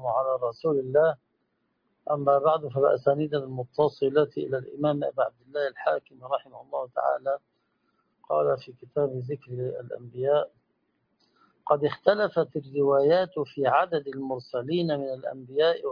على رسول الله. أما بعد، فبأسانيد المتصلة إلى الإمام أبي عبد الله الحاكم رحمه الله تعالى قال في كتاب ذكر الأنبياء: قد اختلفت الروايات في عدد المرسلين من الأنبياء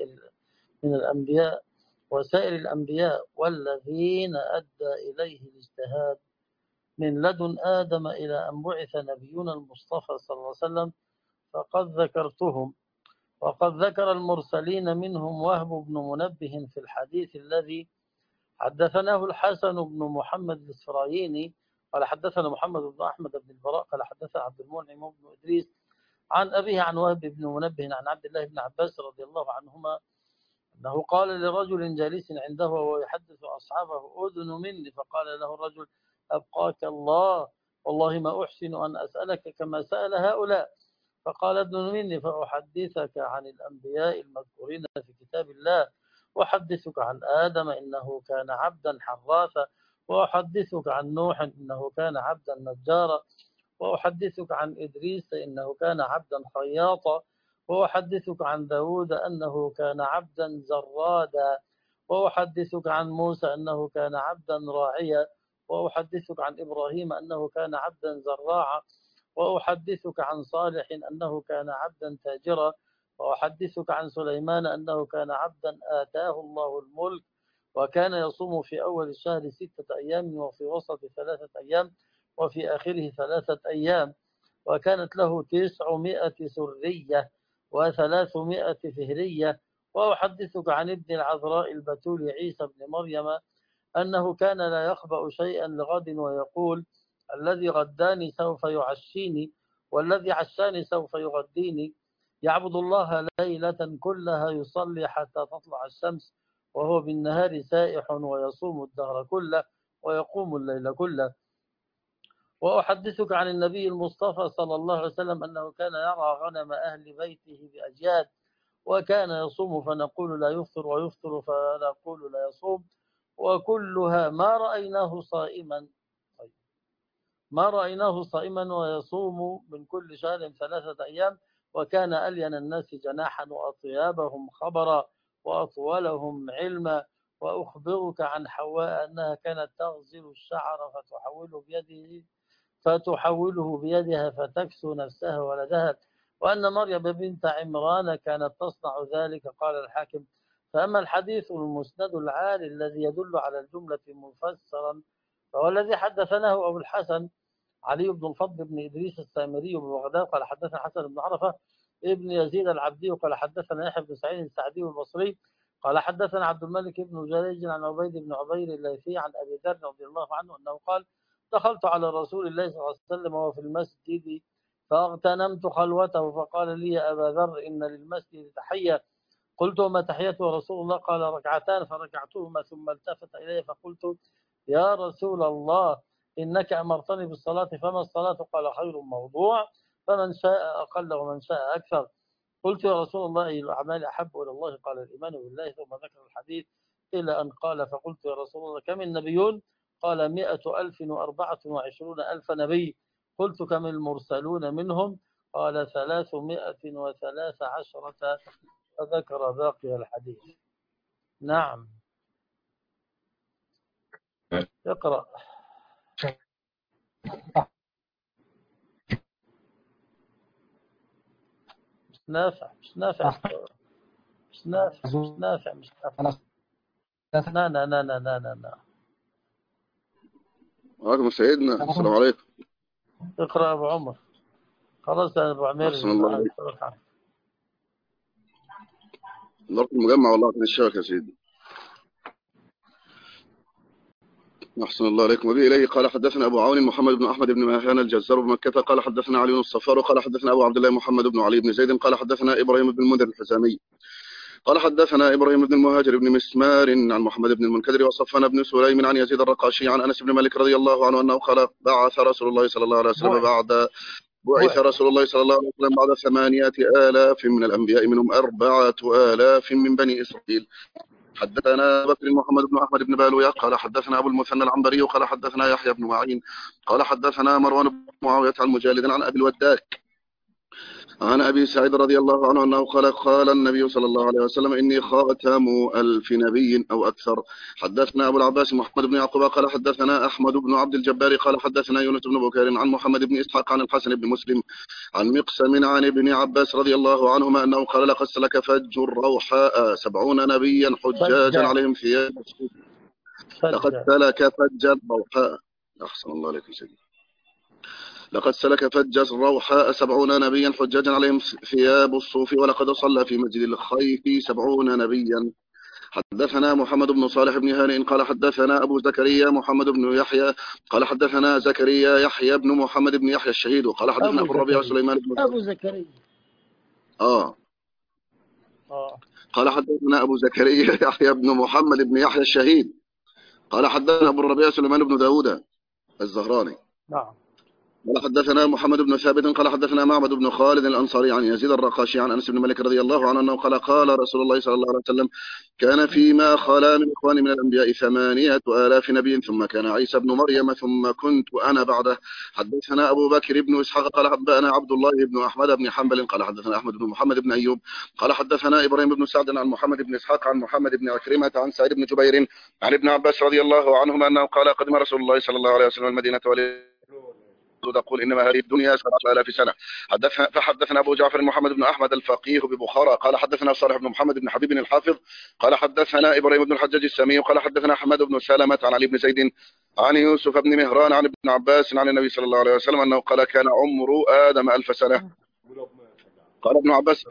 وسائر الأنبياء والذين أدى إليه الاجتهاد من لدن آدم إلى أن بعث نبينا المصطفى صلى الله عليه وسلم، فقد ذكرتهم. وقد ذكر المرسلين منهم وهب بن منبه في الحديث الذي حدثناه الحسن بن محمد الإسفرايني قال حدثنا محمد بن أحمد بن البراء قال حدثنا عبد المنعم بن إدريس عن أبيه عن وهب بن منبه عن عبد الله بن عباس رضي الله عنهما أنه قال لرجل جالس عنده وهو يحدث أصحابه: أذن مني. فقال له الرجل: أبقاك الله، والله ما أحسن أن أسألك كما سأل هؤلاء. فقال: أذن مني فأحدثك عن الأنبياء المذكورين في كتاب الله، وأحدثك عن آدم إنه كان عبدا حراثا، وأحدثك عن نوح إنه كان عبدا نجارا، وأحدثك عن إدريس إنه كان عبدا خياطا، وأحدثك عن داود أنه كان عبدا زرادا، وأحدثك عن موسى أنه كان عبدا راعيا، وأحدثك عن إبراهيم أنه كان عبدا زراعا، وأحدثك عن صالح أنه كان عبدا تاجرا، وأحدثك عن سليمان أنه كان عبدا آتاه الله الملك، وكان يصوم في أول الشهر 6 أيام، وفي وسط 3 أيام، وفي آخره 3 أيام، وكانت له 900 سرية و300 فهرية. وأحدثك عن ابن العذراء البتول عيسى بن مريم أنه كان لا يخبأ شيئا لغد ويقول: الذي غداني سوف يعشيني، والذي عشاني سوف يغديني. يعبد الله ليلة كلها يصلي حتى تطلع الشمس، وهو بالنهار سائح، ويصوم الدهر كله، ويقوم الليل كله. وأحدثك عن النبي المصطفى صلى الله عليه وسلم أنه كان يرعى غنم أهل بيته بأجياد، وكان يصوم فنقول لا يفطر، ويفطر فنقول لا يصوم، وكلها ما رأيناه صائما ويصوم من كل شهر 3 أيام. وكان ألين الناس جناحا، وأطيابهم خبرا، وأطولهم علما. وأخبرك عن حواء أنها كانت تغزل الشعر فتحوله بيدها فتكسو نفسها ولدها، وأن مريم بنت عمران كانت تصنع ذلك. قال الحاكم: فأما الحديث المسند العالي الذي يدل على الجملة مفسرا فهو الذي حدثناه أبو الحسن علي بن الفضل بن إدريس السامري ببغداد قال حدثنا حسن بن عرفة ابن يزيد العبدي قال حدثنا يحيى بن سعيد السعدي البصري قال حدثنا عبد الملك بن جريج عن عبيد بن عبير الليثي عن أبي ذر رضي الله عنه أنه قال: دخلت على رسول الله صلى الله عليه وسلم وهو في المسجد فاغتنمت خلوته، فقال لي: يا أبا ذر، إن للمسجد تحية. قلت: وما تحيته رسول الله؟ قال: ركعتان. فركعتهما ثم التفت إلي فقلت: يا رسول الله، إنك أمرتني بالصلاة، فما الصلاة؟ قال: خير موضوع، فمن شاء أقل ومن شاء أكثر. قلت: يا رسول الله، أي الأعمال أحب إلى الله؟ قال: الإيمان بالله. ثم ذكر الحديث إلى أن قال: فقلت: يا رسول الله، كم النبيون؟ قال: 124,000 نبي. قلت: كم المرسلون منهم؟ قال: 313. فذكر باقي الحديث. نعم، اقرأ. مش نافع. لا. وعليكم سيدنا، السلام عليكم. اقرأ أبو عمر. خلاص يا أبو عمير. أحسن الله عليك. ضرب المجمع والله كان الشبكة يا سيدي. أحسن الله عليكم. وبه إليه قال حدثنا أبو عون محمد بن أحمد بن مهان الجزار بمكة قال حدثنا علي الصفار قال حدثنا أبو عبد الله محمد بن علي بن زيد قال حدثنا إبراهيم بن المنذر الحزامي قال حدثنا إبراهيم بن المهاجر بن مسمار عن محمد بن المنكدر وصفان بن سليم عن يزيد الرقاشي عن أنس بن مالك رضي الله عنه أنه قال: بعث رسول الله صلى الله عليه وسلم بعث رسول الله صلى الله عليه وسلم بعد 8,000 من الأنبياء، منهم 4,000 من بني إسرائيل. حدثنا بكر محمد بن أحمد بن بالويا قال حدثنا أبو المثنى العنبري قال حدثنا يحيى بن معين قال حدثنا مروان بن معاوية عن مجالد عن أبي الوداك عن أبي سعيد رضي الله عنه أنه قال النبي صلى الله عليه وسلم إني خاتم 1000 نبي أو أكثر. حدثنا أبو العباس محمد بن يعقوب قال حدثنا أحمد بن عبد الجبار قال حدثنا يونس بن بكير عن محمد بن إسحاق عن الحسن بن مسلم عن مقسم عن ابن عباس رضي الله عنهما أنه قال لقد سلك فج الروحاء 70 نبيا حجاجا عليهم ثياب. لقد سلك فج الروحاء، أحسن الله عليك سيدي، لقد سلك فج الروحاء 70 نبيا حجاجا عليهم ثياب الصوف، ولقد صلى في مسجد الخيف 70 نبيا. حدثنا محمد بن صالح بن هانئ قال حدثنا أبو زكريا محمد بن يحيى قال حدثنا زكريا يحيى بن محمد بن يحيى الشهيد قال حدثنا أبو الربيع سليمان بن أبو زكريا قال حدثنا أبو زكريا يحيى بن محمد بن يحيى الشهيد قال حدثنا أبو الربيع سليمان بن داود الزهراني. نعم. قال حدثنا محمد بن ثابت قال حدثنا معبد بن خالد الأنصاري عن يزيد الرقاشي عن أنس بن مالك رضي الله عنه أنه قال رسول الله صلى الله عليه وسلم كان فيما خلا من إخوان من الأنبياء 8,000 نبي ثم كان عيسى بن مريم ثم كنت أنا بعده. حدثنا أبو بكر بن إسحاق قال حدثنا عبد الله بن أحمد بن حنبل قال حدثنا أحمد بن محمد بن أيوب قال حدثنا إبراهيم بن سعد عن محمد بن إسحاق عن محمد بن عكرمة عن سعيد بن جبير عن ابن عباس رضي الله عنهما أنه قال قدم رسول الله صلى الله عليه وسلم المدينة تقول إنما هذه الدنيا 7,000 سنة. فحدثنا أبو جعفر محمد بن أحمد الفقيه ببخارى قال حدثنا صالح بن محمد بن حبيب الحافظ قال حدثنا إبراهيم بن الحجاج السمي قال حدثنا حماد بن سلمة عن علي بن زيد عن يوسف بن مهران عن ابن عباس عن النبي صلى الله عليه وسلم أنه قال كان عمر آدم 1000 سنة. قال ابن عباس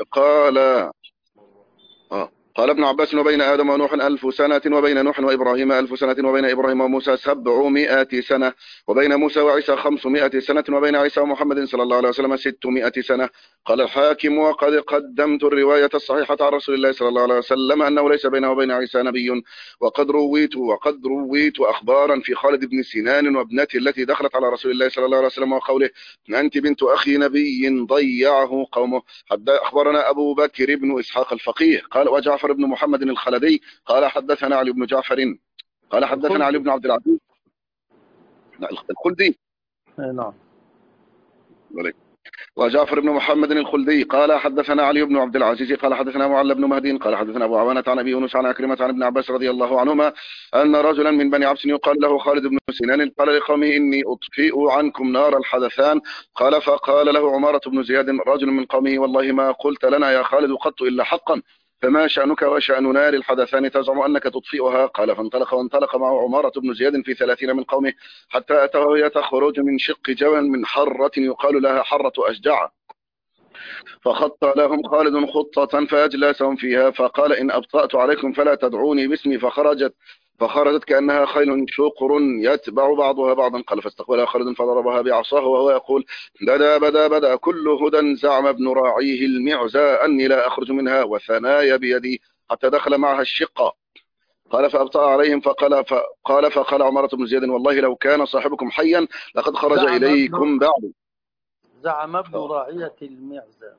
قال ابن عباس وبين آدم ونوح 1000 سنة وبين نوح وإبراهيم 1000 سنة وبين إبراهيم وموسى 700 سنة وبين موسى وعيسى 500 سنة وبين عيسى ومحمد صلى الله عليه وسلم 600 سنة. قال الحاكم وقد قدمت الرواية الصحيحة عن رسول الله صلى الله عليه وسلم أنه ليس بينه وبين عيسى نبي. وقد رويت أخبارا في خالد بن سنان وابنته التي دخلت على رسول الله صلى الله عليه وسلم وقوله أنت بنت أخي نبي ضيعه قومه. أخبرنا أبو بكر بن إسحاق الفقيه قال وجعفر بن محمد الخلدي قال حدثنا علي بن جعفر قال حدثنا علي بن عبد العزيز الخلدي. نعم. وجعفر بن محمد الخلدي قال حدثنا علي بن عبد العزيز قال حدثنا معل بن مهدي قال حدثنا أبو عوانة عن أبي يونس عن عكرمة عن ابن عباس رضي الله عنهما أن رجلا من بني عبس يقال له خالد بن سنان قال لقومه إني أطفئ عنكم نار الحدثان. قال فقال له عمارة بن زياد رجل من قومه والله ما قلت لنا يا خالد قط إلا حقا فما شأنك وشأن نار الحدثان تزعم أنك تطفئها. قال وانطلق معه عمارة بن زياد في 30 من قومه حتى أتوا وهي تخرج من شق جبل من حرة يقال لها حرة أشجع فخط لهم خالد خطة فأجلسهم فيها فقال إن أبطأت عليكم فلا تدعوني باسمي. فخرجت كأنها خيل شقر يتبع بعضها بعضا. قال فاستقبلها خالد فضربها بعصاه وهو يقول بدا كل هدى زعم ابن راعيه المعزى أني لا أخرج منها وثنايا بيدي حتى دخل معها الشقة. قال فأبطأ عليهم فقال عمارة بن زياد والله لو كان صاحبكم حيا لقد خرج إليكم بعد. زعم ابن راعية المعزى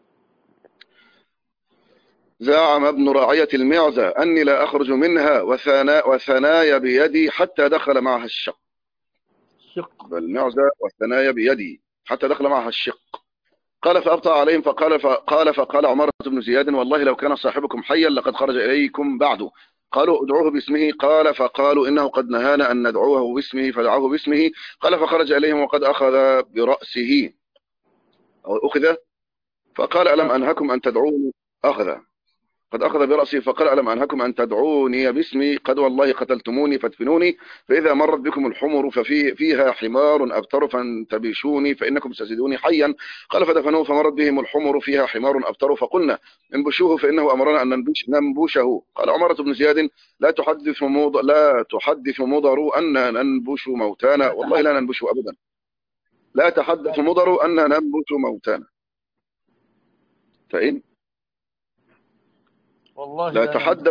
زعم ابن راعية المعزى أني لا أخرج منها وثنايا بيدي حتى دخل معها الشق. المعزى والثنايا بيدي حتى دخل معها الشق. قال فأبطأ عليهم فقال عمارة بن زياد والله لو كان صاحبكم حيا لقد خرج إليكم بعد. قالوا ادعوه باسمه. قال فقالوا إنه قد نهانا أن ندعوه باسمه فدعوه باسمه. قال فخرج إليهم وقد أخذ برأسه أو أخذ فقال ألم أنهكم أن تدعوني قد أخذ برأسه فقال ألم أنهكم أن تدعوني باسمي قد والله قتلتموني فادفنوني فإذا مرت بكم الحمر فيها حمار أبتر فانتبشوني فإنكم ستجدوني حيا. قال فدفنوه فمرت بهم الحمر فيها حمار أبتر فقلنا انبشوه فإنه أمرنا أن ننبشه. قال عمارة بن زياد لا تحدث مضر أن ننبش موتانا والله لا ننبش أبدا. لا تحدث مضر أن ننبش موتانا فإن والله لا تحدث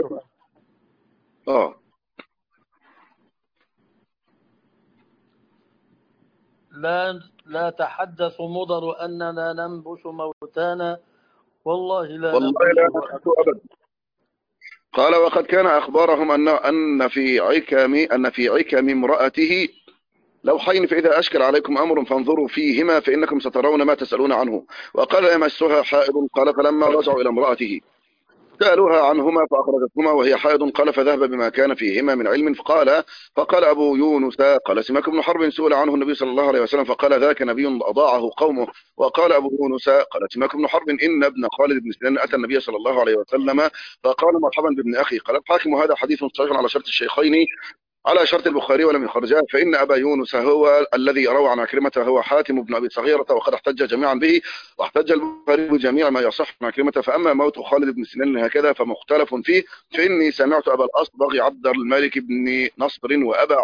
لا تحدث مضر أننا ننبش موتانا والله لا ننبش أبدا. قال وقد كان أخبارهم أن في عكم امرأته لوحين فإذا أشكل عليكم أمر فانظروا فيهما فإنكم سترون ما تسألون عنه. وقال يمسها حائض. قال فلما رجعوا إلى امرأته سألوها عنهما فأخرجتهما وهي حائض. قال فذهب بما كان فيهما من علم. فقال أبو يونس قال سماك بن حرب سئل عنه النبي صلى الله عليه وسلم فقال ذاك نبي أضاعه قومه. وقال أبو يونس قال سماك بن حرب إن ابن خالد بن سنان أتى النبي صلى الله عليه وسلم فقال مرحبا بابن أخي. قال الحاكم هذا حديث صحيح على شرط الشيخين على شرط البخاري ولم يخرجاه. فإن أبا يونس هو الذي روى عن عكرمة هو حاتم بن أبي صغيرة وقد احتج جميعا به واحتج البخاري بجميع ما يصح عن عكرمة. فأما موت خالد بن سنان هكذا فمختلف فيه. فإني سمعت أبا الأصبغ عبد الملك بن نصر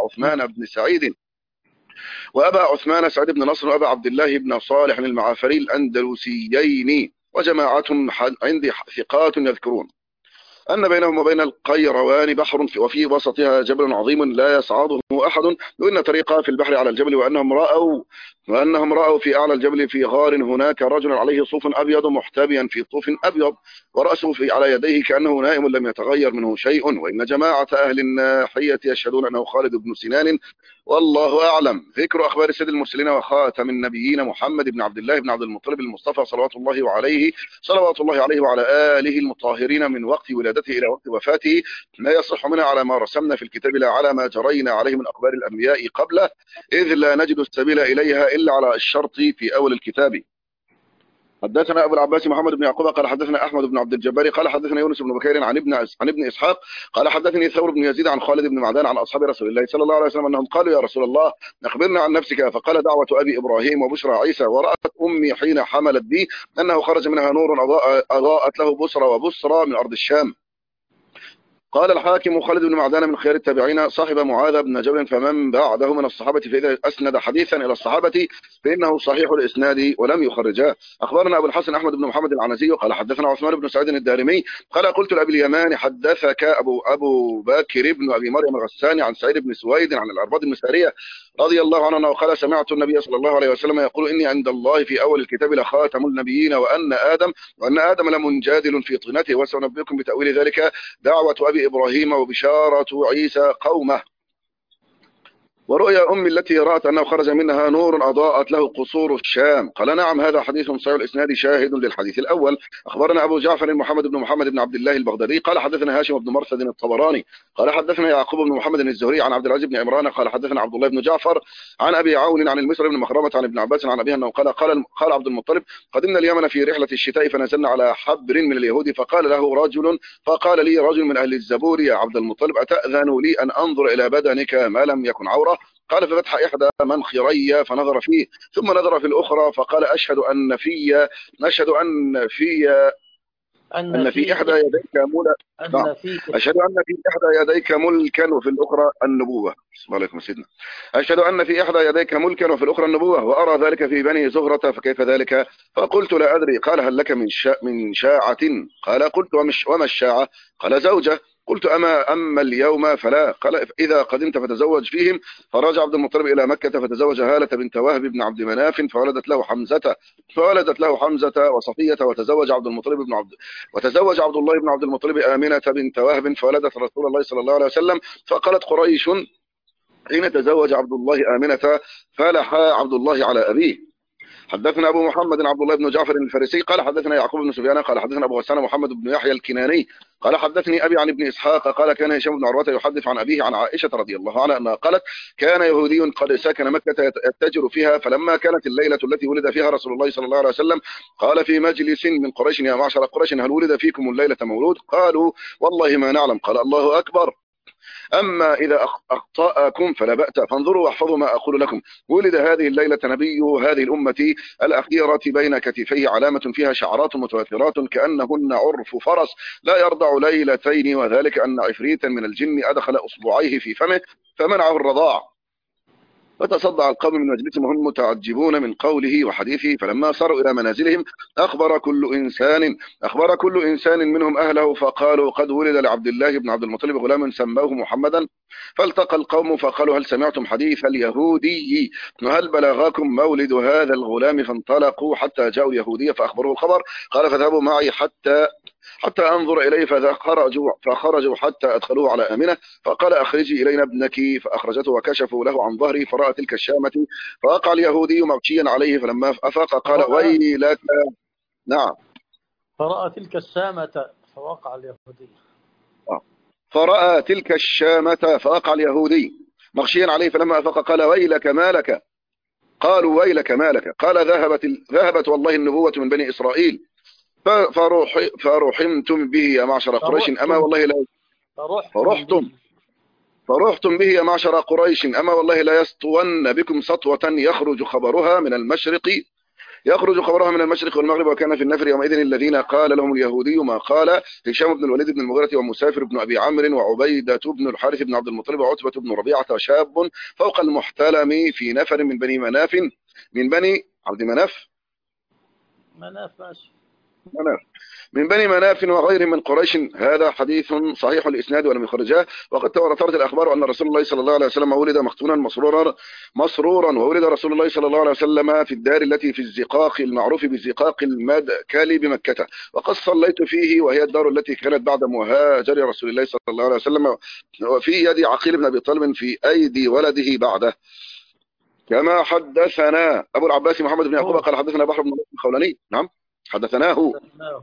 وأبا عثمان سعيد بن نصر وأبا عبد الله بن صالح المعافري الأندلسيين وجماعة عندي ثقات يذكرون أن بينهم وبين القيروان بحر وفي وسطها جبل عظيم لا يصعده أحد وإن طريقها في البحر على الجبل وأنهم رأوا في أعلى الجبل في غار هناك رجل عليه صوف أبيض محتبيا في صوف أبيض ورأسه على يديه كأنه نائم لم يتغير منه شيء. وإن جماعة أهل الناحية يشهدون أنه خالد بن سنان والله أعلم. ذكر أخبار سيد المرسلين وخاتم النبيين محمد بن عبد الله بن عبد المطلب المصطفى صلوات الله عليه وعلى آله المطهرين من وقت ولادته إلى وقت وفاته لا يصح منها على ما رسمنا في الكتاب لا على ما جرينا عليه من أخبار الأنبياء قبله إذ لا نجد السبيل إليها إلا على الشرط في أول الكتاب. حدثنا أبو العباس محمد بن يعقوب قال حدثنا أحمد بن عبد الجبار قال حدثنا يونس بن بكير عن ابن إسحاق قال حدثني ثور بن يزيد عن خالد بن معدان عن أصحاب رسول الله صلى الله عليه وسلم أنهم قالوا يا رسول الله أخبرنا عن نفسك. فقال دعوة أبي إبراهيم وبشرى عيسى ورأت أمي حين حملت بي أنه خرج منها نور أضاءت له وبصرى من أرض الشام. قال الحاكم خالد بن معدان من خيار التابعين صاحب معاذ بن جبل فمن بعده من الصحابة فإذا أسند حديثا إلى الصحابة فإنه صحيح الإسناد ولم يخرجاه. أخبرنا أبو الحسن أحمد بن محمد العنزي قال حدثنا عثمان بن سعيد الدارمي قال قلت لأبي اليمان حدثك أبو بكر بن أبي مريم الغساني عن سعيد بن سويد عن الأرباض بن سارية رضي الله عنه وقال سمعت النبي صلى الله عليه وسلم يقول إني عند الله في أول الكتاب لخاتم النبيين وأن آدم لمنجادل في طينته وسأنبئكم بتأويل ذلك دعوة أبي إبراهيم وبشارة عيسى قومه ورؤيا أمي التي رأت أنه خرج منها نور أضاءت له قصور الشام. قال نعم هذا حديث صحيح الإسناد شاهد للحديث الأول. أخبرنا أبو جعفر محمد بن عبد الله البغدادي قال حدثنا هاشم بن مرثد الطبراني قال حدثنا يعقوب بن محمد الزهري عن عبد العزيز بن عمران قال حدثنا عبد الله بن جعفر عن أبي عون عن المسر بن مخرمة عن ابن عباس عن أبيه أنه قال عبد المطلب قدمنا اليمن في رحلة الشتاء فنزلنا على حبر من اليهود فقال لي رجل من أهل الزبور يا عبد المطلب أتأذن لي أن أنظر إلى بدنك ما لم يكن عورة؟ قال ففتح إحدى منخري فنظر فيه ثم نظر في الأخرى فقال أشهد أن في إحدى يديك أشهد أن في إحدى يديك ملكا وفي الأخرى النبوة. بسم الله عليكم سيدنا. أشهد أن في إحدى يديك ملكا وفي الأخرى النبوة وأرى ذلك في بني زهرة فكيف ذلك؟ فقلت لا أدري. قال هل لك من شاعة؟ قال قلت وما الشاعة؟ قال زوجة. قلت أما اليوم فلا. قال إذا قدمت فتزوج فيهم. فرجع عبد المطلب إلى مكة فتزوج هالة بنت وهب بن عبد مناف فولدت له حمزة وصفية وتزوج عبد الله بن عبد المطلب آمنة بنت وهب فولدت رسول الله صلى الله عليه وسلم. فقالت قريش حين تزوج عبد الله آمنة فلح عبد الله على أبيه. حدثنا أبو محمد عبد الله بن جعفر الفارسي قال حدثنا يعقوب بن سفيان قال حدثنا أبو غسان محمد بن يحيى الكناني قال حدثني أبي عن ابن إسحاق قال كان هشام بن عروة يحدث عن أبيه عن عائشة رضي الله عنها أنها قالت كان يهودي قد سكن مكة يتجر فيها فلما كانت الليلة التي ولد فيها رسول الله صلى الله عليه وسلم قال في مجلس من قريش يا معشر قريش هل ولد فيكم الليلة مولود؟ قالوا والله ما نعلم. قال الله أكبر. أما إذا أخطأكم فلا بأس فانظروا واحفظوا ما أقول لكم. ولد هذه الليلة نبي هذه الأمة الأخيرة بين كتفيه علامة فيها شعرات متواترات كأنهن عرف فرس لا يرضع ليلتين وذلك أن عفريتا من الجن أدخل أصبعيه في فمه فمنعه الرضاع فتصدع القوم من مجلسهم هم متعجبون من قوله وحديثه. فلما صاروا إلى منازلهم أخبر كل إنسان منهم أهله فقالوا قد ولد لعبد الله بن عبد المطلب غلام سموه محمدا. فالتقى القوم فقالوا هل سمعتم حديث اليهودي وهل بلغكم مولد هذا الغلام؟ فانطلقوا حتى جاءوا اليهودية فأخبروه الخبر. قال فذهبوا معي حتى حتى أنظر إليه، فخرجوا حتى أدخلوه على آمنة، فقال أخرجي إلينا ابنك، فأخرجته وكشفوا له عن ظهري، فرأى تلك الشامة، فوقع اليهودي مغشيا عليه، فلما أفاق قال ويلك. نعم. فرأى تلك الشامة فوقع اليهودي. فرأى تلك الشامة فوقع اليهودي مغشيا عليه، فلما أفاق قال ويلك ما لك. قالوا ويلك ما لك. قال ذهبت والله النبوة من بني إسرائيل، فرحمتم به يا معشر قريش، أما والله لا فرحتم فرحتم به يا معشر قريش، أما والله لا يسطون بكم سطوة يخرج خبرها من المشرق والمغرب. وكان في النفر يومئذ الذين قال لهم اليهودي ما قال هشام بن الوليد بن المغيرة ومسافر بن أبي عمرو وعبيدة بن الحارث بن عبد المطلب وعتبة بن ربيعة وشاب فوق المحتلم في نفر من بني مناف، من بني عبد مناف من بني مناف وغيرهم من قريش. هذا حديث صحيح الإسناد ولم يخرجاه. وقد تواترت الأخبار أن رسول الله صلى الله عليه وسلم ولد مختونا مسرورا، وولد رسول الله صلى الله عليه وسلم في الدار التي في الزقاق المعروف بالزقاق المدكلي بمكة، وقد صليت فيه، وهي الدار التي كانت بعد مهاجر رسول الله صلى الله عليه وسلم، وفي يد عقيل بن أبي طالب في أيدي ولده بعده. كما حدثنا أبو العباس محمد بن يعقوب قال حدثنا بحر بن الخولاني. نعم حدثناه.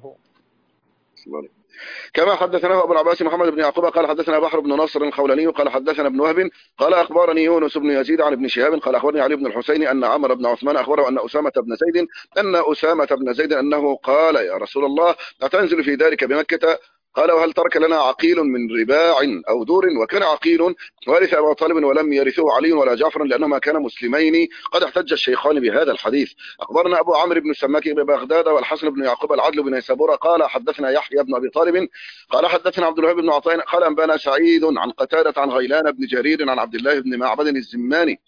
كما حدثناه أبو العباس محمد بن يعقوب قال حدثنا بحر بن نصر الخولاني قال حدثنا ابن وهب قال أخبرني يونس بن يزيد عن ابن شهاب قال أخبرني علي بن الحسين أن عمرو بن عثمان أخبره أن أسامة بن زيد أنه قال يا رسول الله أتنزل في ذلك بمكة؟ قال وهل ترك لنا عقيل من رباع أو دور؟ وكان عقيل وارث أبا طالب ولم يرثه علي ولا جعفر لأنهما كانا مسلمين. قد احتج الشيخان بهذا الحديث. أخبرنا أبو عمرو بن السماك ببغداد والحسن بن يعقوب العدل بن نيسابور قال حدثنا يحيى بن أبي طالب قال حدثنا عبد الوهاب بن عطاء قال أنبانا سعيد عن قتادة عن غيلان بن جرير عن عبد الله بن معبد الزماني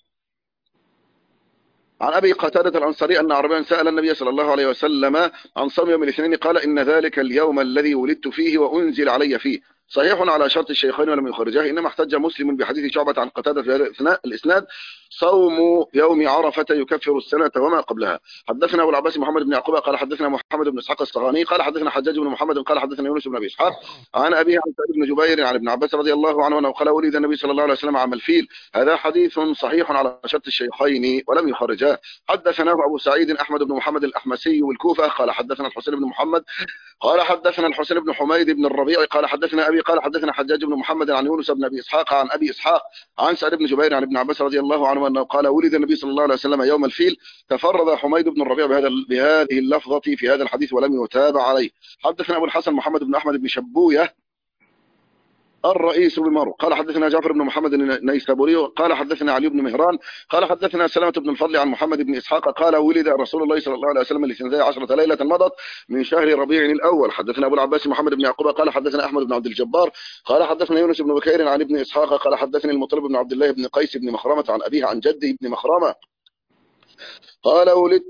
عن أبي قتادة الأنصاري أن عربيا سأل النبي صلى الله عليه وسلم عن صوم يوم الاثنين قال إن ذلك اليوم الذي ولدت فيه وأنزل علي فيه. صحيح على شرط الشيخين ولم يخرجاه. إنما احتج مسلم بحديث شعبة عن قتادة في هذا الإسناد صوم يوم عرفة يكفر السنة وما قبلها. حدثنا أبو العباس محمد بن يعقوب قال حدثنا محمد بن إسحاق الصغاني قال حدثنا حجاج بن محمد قال حدثنا يونس بن أبي إسحاق عن أبيه عن سعيد بن جبير عن ابن عباس رضي الله عنه أنه قال ولد النبي صلى الله عليه وسلم عام الفيل. هذا حديث صحيح على شرط الشيخين ولم يخرجاه. حدثناه أبو سعيد أحمد بن محمد الأحمسي والكوفة قال حدثنا الحسين بن محمد قال حدثنا الحسين بن حميد بن الربيع قال حدثنا أبي قال حدثنا حجاج بن محمد عن يونس بن أبي إسحاق عن أبي إسحاق عن سعيد بن جبير عن ابن عباس رضي الله عنه أنه قال ولد النبي صلى الله عليه وسلم يوم الفيل. تفرد حميد بن الربيع بهذه اللفظة في هذا الحديث ولم يتابع عليه. حدثنا أبو الحسن محمد بن أحمد بن شبوية الرئيس بمر قال حدثنا جعفر بن محمد النيسابوري قال حدثنا علي بن مهران قال حدثنا سلمة بن الفضل عن محمد بن إسحاق قال ولد رسول الله صلى الله عليه وسلم ل12 ليلة مضت من شهر ربيع الأول. حدثنا أبو العباس محمد بن يعقوب قال حدثنا أحمد بن عبد الجبار قال حدثنا يونس بن بكير عن ابن إسحاق قال حدثني المطلب بن عبد الله بن قيس بن مخرمة عن أبيه عن جده بن مخرمة قال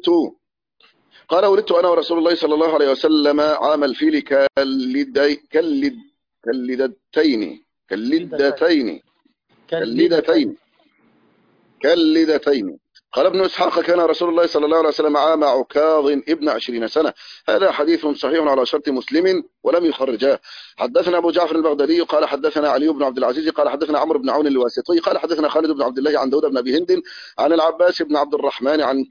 ولدت أنا ورسول الله صلى الله عليه وسلم عام الفيل كاللدتين. قال ابن إسحاق كان رسول الله صلى الله عليه وسلم عام عكاظ ابن 20 سنة. هذا حديث صحيح على شرط مسلم ولم يخرجاه. حدثنا أبو جعفر البغدادي قال حدثنا علي بن عبد العزيز قال حدثنا عمرو بن عون الواسطي قال حدثنا خالد بن عبد الله عن داود بن أبي هند عن العباس بن عبد الرحمن عن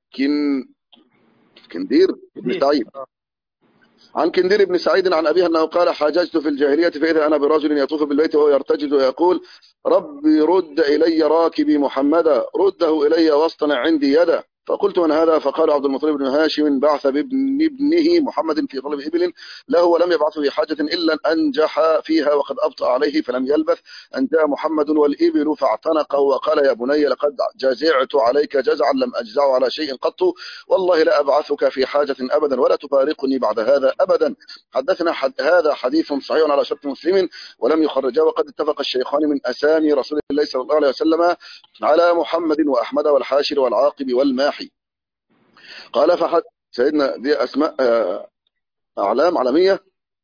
كندير بن سعيد عن كندير بن سعيد عن أبيه أنه قال حاججت في الجاهلية فإذا أنا برجل يطوف بالبيت وهو يرتجل ويقول ربي رد إلي راكبي محمدا رده إلي واصطنع عندي يدا. فقلت من هذا؟ فقال عبد المطلب بن هاشم بعث بابنه محمد في طلب إبل له ولم يبعث في حاجة إلا أن أنجح فيها وقد أبطأ عليه فلم يلبث أن جاء محمد والإبل فاعتنقه وقال يا بني لقد جزعت عليك جزعا لم أجزع على شيء قط والله لا أبعثك في حاجة أبدا ولا تفارقني بعد هذا أبدا. حدثنا هذا حديث صحيح على شرط مسلم ولم يخرجه. وقد اتفق الشيخان من أسامي رسول الله صلى الله عليه وسلم على محمد وأحمد والحاشر والعاقب والماحي. قال فحد سيدنا دي أسماء أعلام عالمية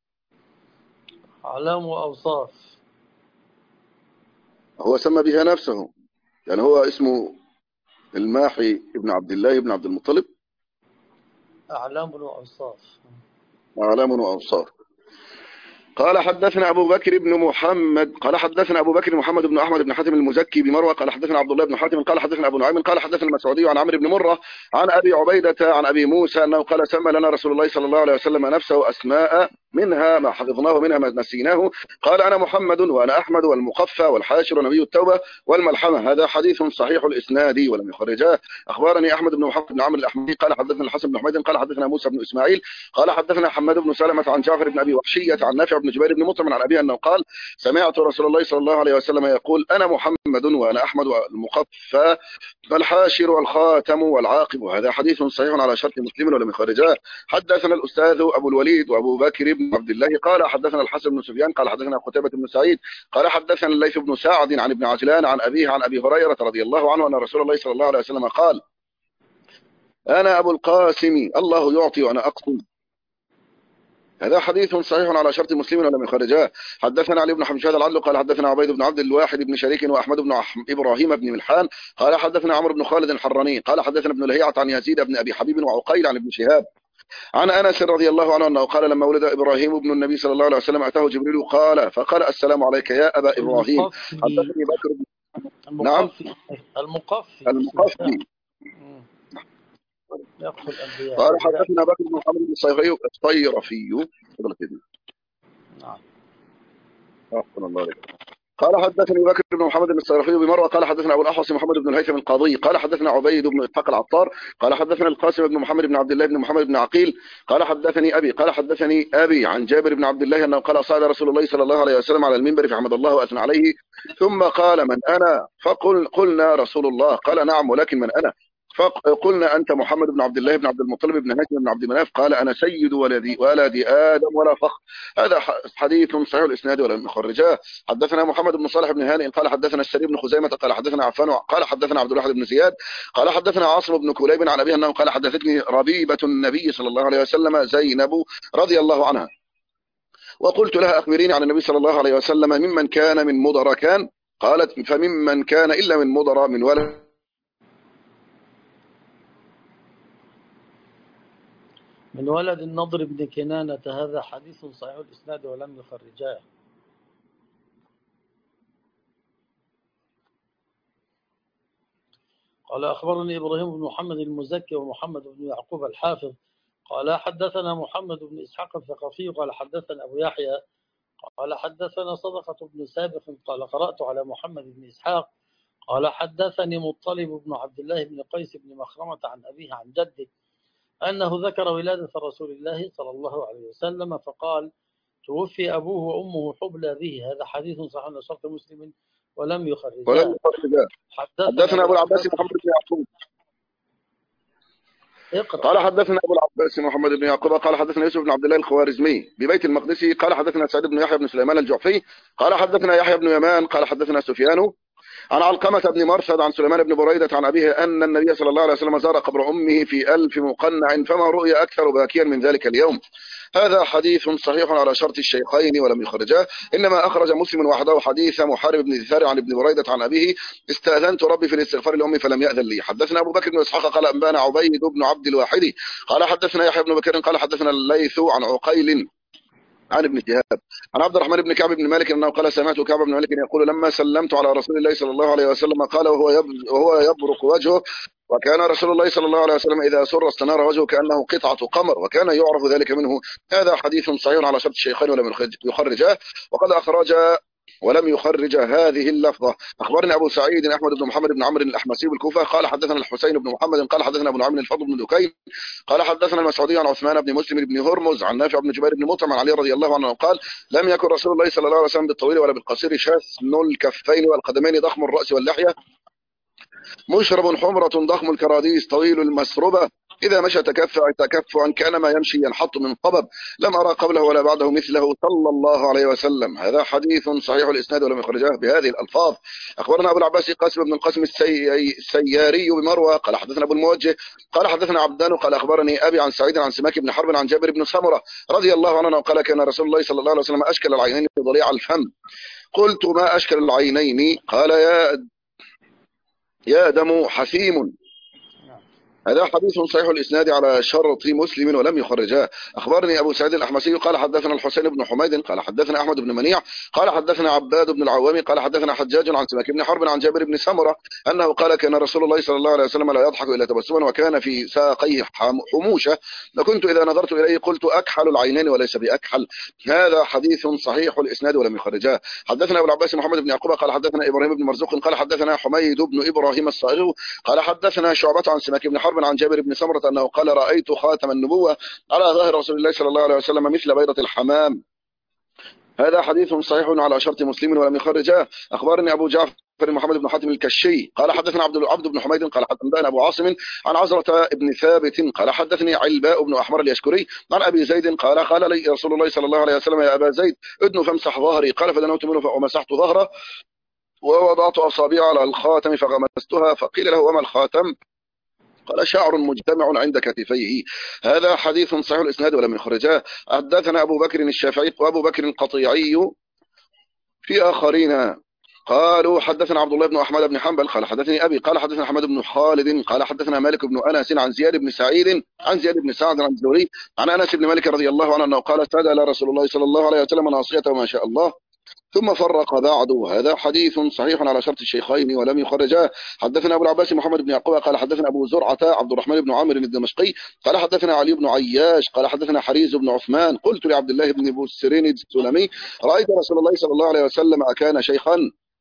أعلام وأوصاف هو سمى بها نفسه يعني هو اسمه الماحي ابن عبد الله ابن عبد المطلب. أعلام وأوصاف أعلام وأوصاف. قال حدثنا أبو بكر بن محمد قال حدثنا أبو بكر محمد بن أحمد بن حاتم المزكي بمروى قال حدثنا عبد الله بن حاتم قال حدثنا أبو نعيم قال حدثنا المسعودي عن عمرو بن مرة عن أبي عبيدة عن أبي موسى أنه قال سمى لنا رسول الله صلى الله عليه وسلم نفسه أسماء منها ما حفظناه ومنها ما نسيناه. قال أنا محمد وأنا أحمد والمقفى والحاشر ونبي التوبة والملحمة. هذا حديث صحيح الإسناد ولم يخرجاه. أخبرني أحمد بن محمد بن عمرو الأحمدي قال حدثنا الحسن بن حميد قال حدثنا موسى بن إسماعيل قال حدثنا حماد بن سلمة عن جعفر بن أبي وحشية عن نافع بن جبير بن مطعم عن أبيه أنه قال سمعت رسول الله صلى الله عليه وسلم يقول أنا محمد وأنا أحمد والمقفى والحاشر والخاتم والعاقب. وهذا حديث صحيح على شرط مسلم ولم يخرجاه. حدثنا الأستاذ أبو الوليد وأبو بكر بن عبد الله قال حدثنا الحسن بن سفيان قال حدثنا قتيبة بن سعيد قال حدثنا الليث بن سعد عن ابن عجلان عن أبيه عن أبي هريرة رضي الله عنه أن رسول الله صلى الله عليه وسلم قال أنا أبو القاسم الله يعطي وأنا أقسم. هذا حديث صحيح على شرط مسلم ولم يخرجاه. حدثنا علي بن حمشاد العدل قال حدثنا عبيد بن عبد الواحد بن شريك وأحمد بن إبراهيم بن ملحان قال حدثنا عمرو بن خالد الحراني قال حدثنا ابن لهيعة عن يزيد بن أبي حبيب وعقيل عن ابن شهاب عن أنس رضي الله عنه أنه قال لما ولد إبراهيم ابن النبي صلى الله عليه وسلم أتاه جبريل فقال السلام عليك يا أبا إبراهيم. حدثني بكر نعم المقفي يقتل الأنبياء. قال حدثنا بكر بن محمد بن الصيرفي نعم أحسن الله عليك. قال حدثني بكر بن محمد بن الصيرفي بمروى قال حدثنا أبو الأحوص محمد بن الهيثم القاضي قال حدثنا عبيد بن إسحاق العطار قال حدثنا القاسم بن محمد بن عبد الله بن محمد بن عقيل قال حدثني أبي عن جابر بن عبد الله أنه قال صعد رسول الله صلى الله عليه وسلم على المنبر فحمد الله وأثنى عليه ثم قال من أنا قلنا رسول الله قال نعم ولكن من أنا فقلنا أنت محمد بن عبد الله بن عبد المطلب بن هاشم بن عبد مناف قال أنا سيد ولد آدم ولا فخر. هذا حديث صحيح الإسناد ولم يخرجاه. حدثنا محمد بن صالح بن هانئ قال حدثنا السري بن خزيمة قال حدثنا عفان قال حدثنا عبد الواحد بن زياد قال حدثنا عاصم بن كليب عن أبيه أنه قال حدثتني ربيبة النبي صلى الله عليه وسلم زينب رضي الله عنها وقلت لها أخبريني عن النبي صلى الله عليه وسلم ممن كان من مضر كان قالت فممن كان إلا من مضر من ولد النضر بن كنانة. هذا حديث صحيح الإسناد ولم يخرجاه. قال أخبرني إبراهيم بن محمد المزكي ومحمد بن يعقوب الحافظ قال حدثنا محمد بن إسحاق الثقفي قال حدثنا أبو يحيى قال حدثنا صدقة بن سابق قال قرأت على محمد بن إسحاق قال حدثني مطلب بن عبد الله بن قيس بن مخرمة عن أبيه عن جده أنه ذكر ولادة رسول الله صلى الله عليه وسلم فقال توفي أبوه وأمه حبلى به. هذا حديث صحيح على شرط مسلم ولم يخرجاه. حدثنا أبو العباس محمد بن يعقوب قال حدثنا أبو العباس محمد بن يعقوب قال حدثنا يوسف بن عبد الله الخوارزمي ببيت المقدسي قال حدثنا سعيد بن يحيى بن سليمان الجعفي قال حدثنا يحيى بن يمان قال حدثنا سفيان عن علقمة بن مرثد عن سليمان بن بريدة عن أبيه أن النبي صلى الله عليه وسلم زار قبر أمه في 1000 مقنع فما رؤي أكثر باكيا من ذلك اليوم. هذا حديث صحيح على شرط الشيخين ولم يخرجاه. إنما أخرج مسلم وحده حديث محارب بن ذثار عن ابن بريدة عن أبيه استأذنت ربي في الاستغفار لأمي فلم يأذن لي. حدثنا أبو بكر بن إسحاق قال أنبانا عبيد بن عبد الواحد قال حدثنا يحيى بن بكر قال حدثنا الليث عن عقيل عن ابن شهاب عن عبد الرحمن بن كعب بن مالك انه قال سمعت كعب بن مالك يقول لما سلمت على رسول الله صلى الله عليه وسلم قال وهو يبرق وجهه وكان رسول الله صلى الله عليه وسلم اذا سر استنار وجهه كانه قطعه قمر وكان يعرف ذلك منه. هذا حديث صحيح على شرط الشيخين ولم يخرجاه. وقد اخرج ولم يخرج هذه اللفظة. أخبرنا أبو سعيد أحمد بن محمد بن عمرو الأحمسي بالكوفة قال حدثنا الحسين بن محمد قال حدثنا أبو نعيم الفضل بن دكين قال حدثنا المسعودي عن عثمان بن مسلم بن هرمز عن نافع بن جبير بن مطعم عن علي رضي الله عنه قال لم يكن رسول الله صلى الله عليه وسلم بالطويل ولا بالقصير شاثن الكفين والقدمين ضخم الرأس واللحية مشرب حمرة ضخم الكراديس طويل المسربة إذا مشى تكفعا كانما يمشي ينحط من قبب لم أرى قبله ولا بعده مثله صلى الله عليه وسلم. هذا حديث صحيح الإسناد ولم يخرجاه بهذه الألفاظ. أخبرنا أبو العباس قاسم بن القاسم السياري بمروى قال حدثنا أبو الموجه قال حدثنا عبدان قال أخبرني أبي عن سعيد عن سماك بن حرب عن جابر بن سمرة رضي الله عنه قال كان رسول الله صلى الله عليه وسلم أشكل العينين ضليع الفم. قلت ما أشكل العينين؟ قال يا دم حسيم. هذا حديث صحيح الإسناد على شرط مسلم ولم يخرجاه. أخبرني أبو سعيد الأحمسي قال حدثنا الحسين بن حميد قال حدثنا أحمد بن منيع قال حدثنا عباد بن العوام قال حدثنا حجاج عن سماك بن حرب عن جابر بن سمرة أنه قال كان رسول الله صلى الله عليه وسلم لا يضحك إلا تبسما وكان في ساقيه حموشة فكنت إذا نظرت إليه قلت أكحل العينين وليس بأكحل. هذا حديث صحيح الإسناد ولم يخرجاه. حدثنا أبو العباس محمد بن يعقوب قال حدثنا إبراهيم بن مرزوق قال حدثنا حميد بن إبراهيم الصائغ قال حدثنا شعبة عن سماك بن حرب عن جابر بن سمرة أنه قال رأيت خاتم النبوة على ظاهر رسول الله صلى الله عليه وسلم مثل بيضة الحمام. هذا حديث صحيح على شرط مسلم ولم يخرجاه. أخبرني أبو جعفر محمد بن حاتم الكشي قال حدثنا عبد بن حميد قال حدثنا أبو عاصم عن عزرة بن ثابت قال حدثني علباء بن أحمر اليشكري عن أبي زيد قال لي رسول الله صلى الله عليه وسلم يا أبا زيد ادن فامسح ظهري قال فدنوت منه ومسحت ظهره ووضعت أصابع على الخاتم فغمستها فقيل له وما الخاتم قال شعر مجتمع عند كتفيه. هذا حديث صحيح الإسناد ولم يخرجاه. حدثنا أبو بكر الشافعي وأبو بكر القطيعي في آخرين قالوا حدثنا عبد الله بن أحمد بن حنبل قال حدثني أبي قال حدثنا حماد بن خالد قال حدثنا مالك بن أنس عن زياد بن سعد عن الزهري عن أنس بن مالك رضي الله عنه أنه قال سأل رسول الله صلى الله عليه وسلم ناصيته ما شاء الله ثم فرق بعد. هذا حديث صحيح على شرط الشيخين ولم يخرجاه. حدثنا أبو العباس محمد بن يعقوب قال حدثنا أبو زرعة عبد الرحمن بن عامر الدمشقي قال حدثنا علي بن عياش قال حدثنا حريز بن عثمان قلت لعبد الله بن بسرين السلمي رأيت رسول الله صلى الله عليه وسلم أكان شيخا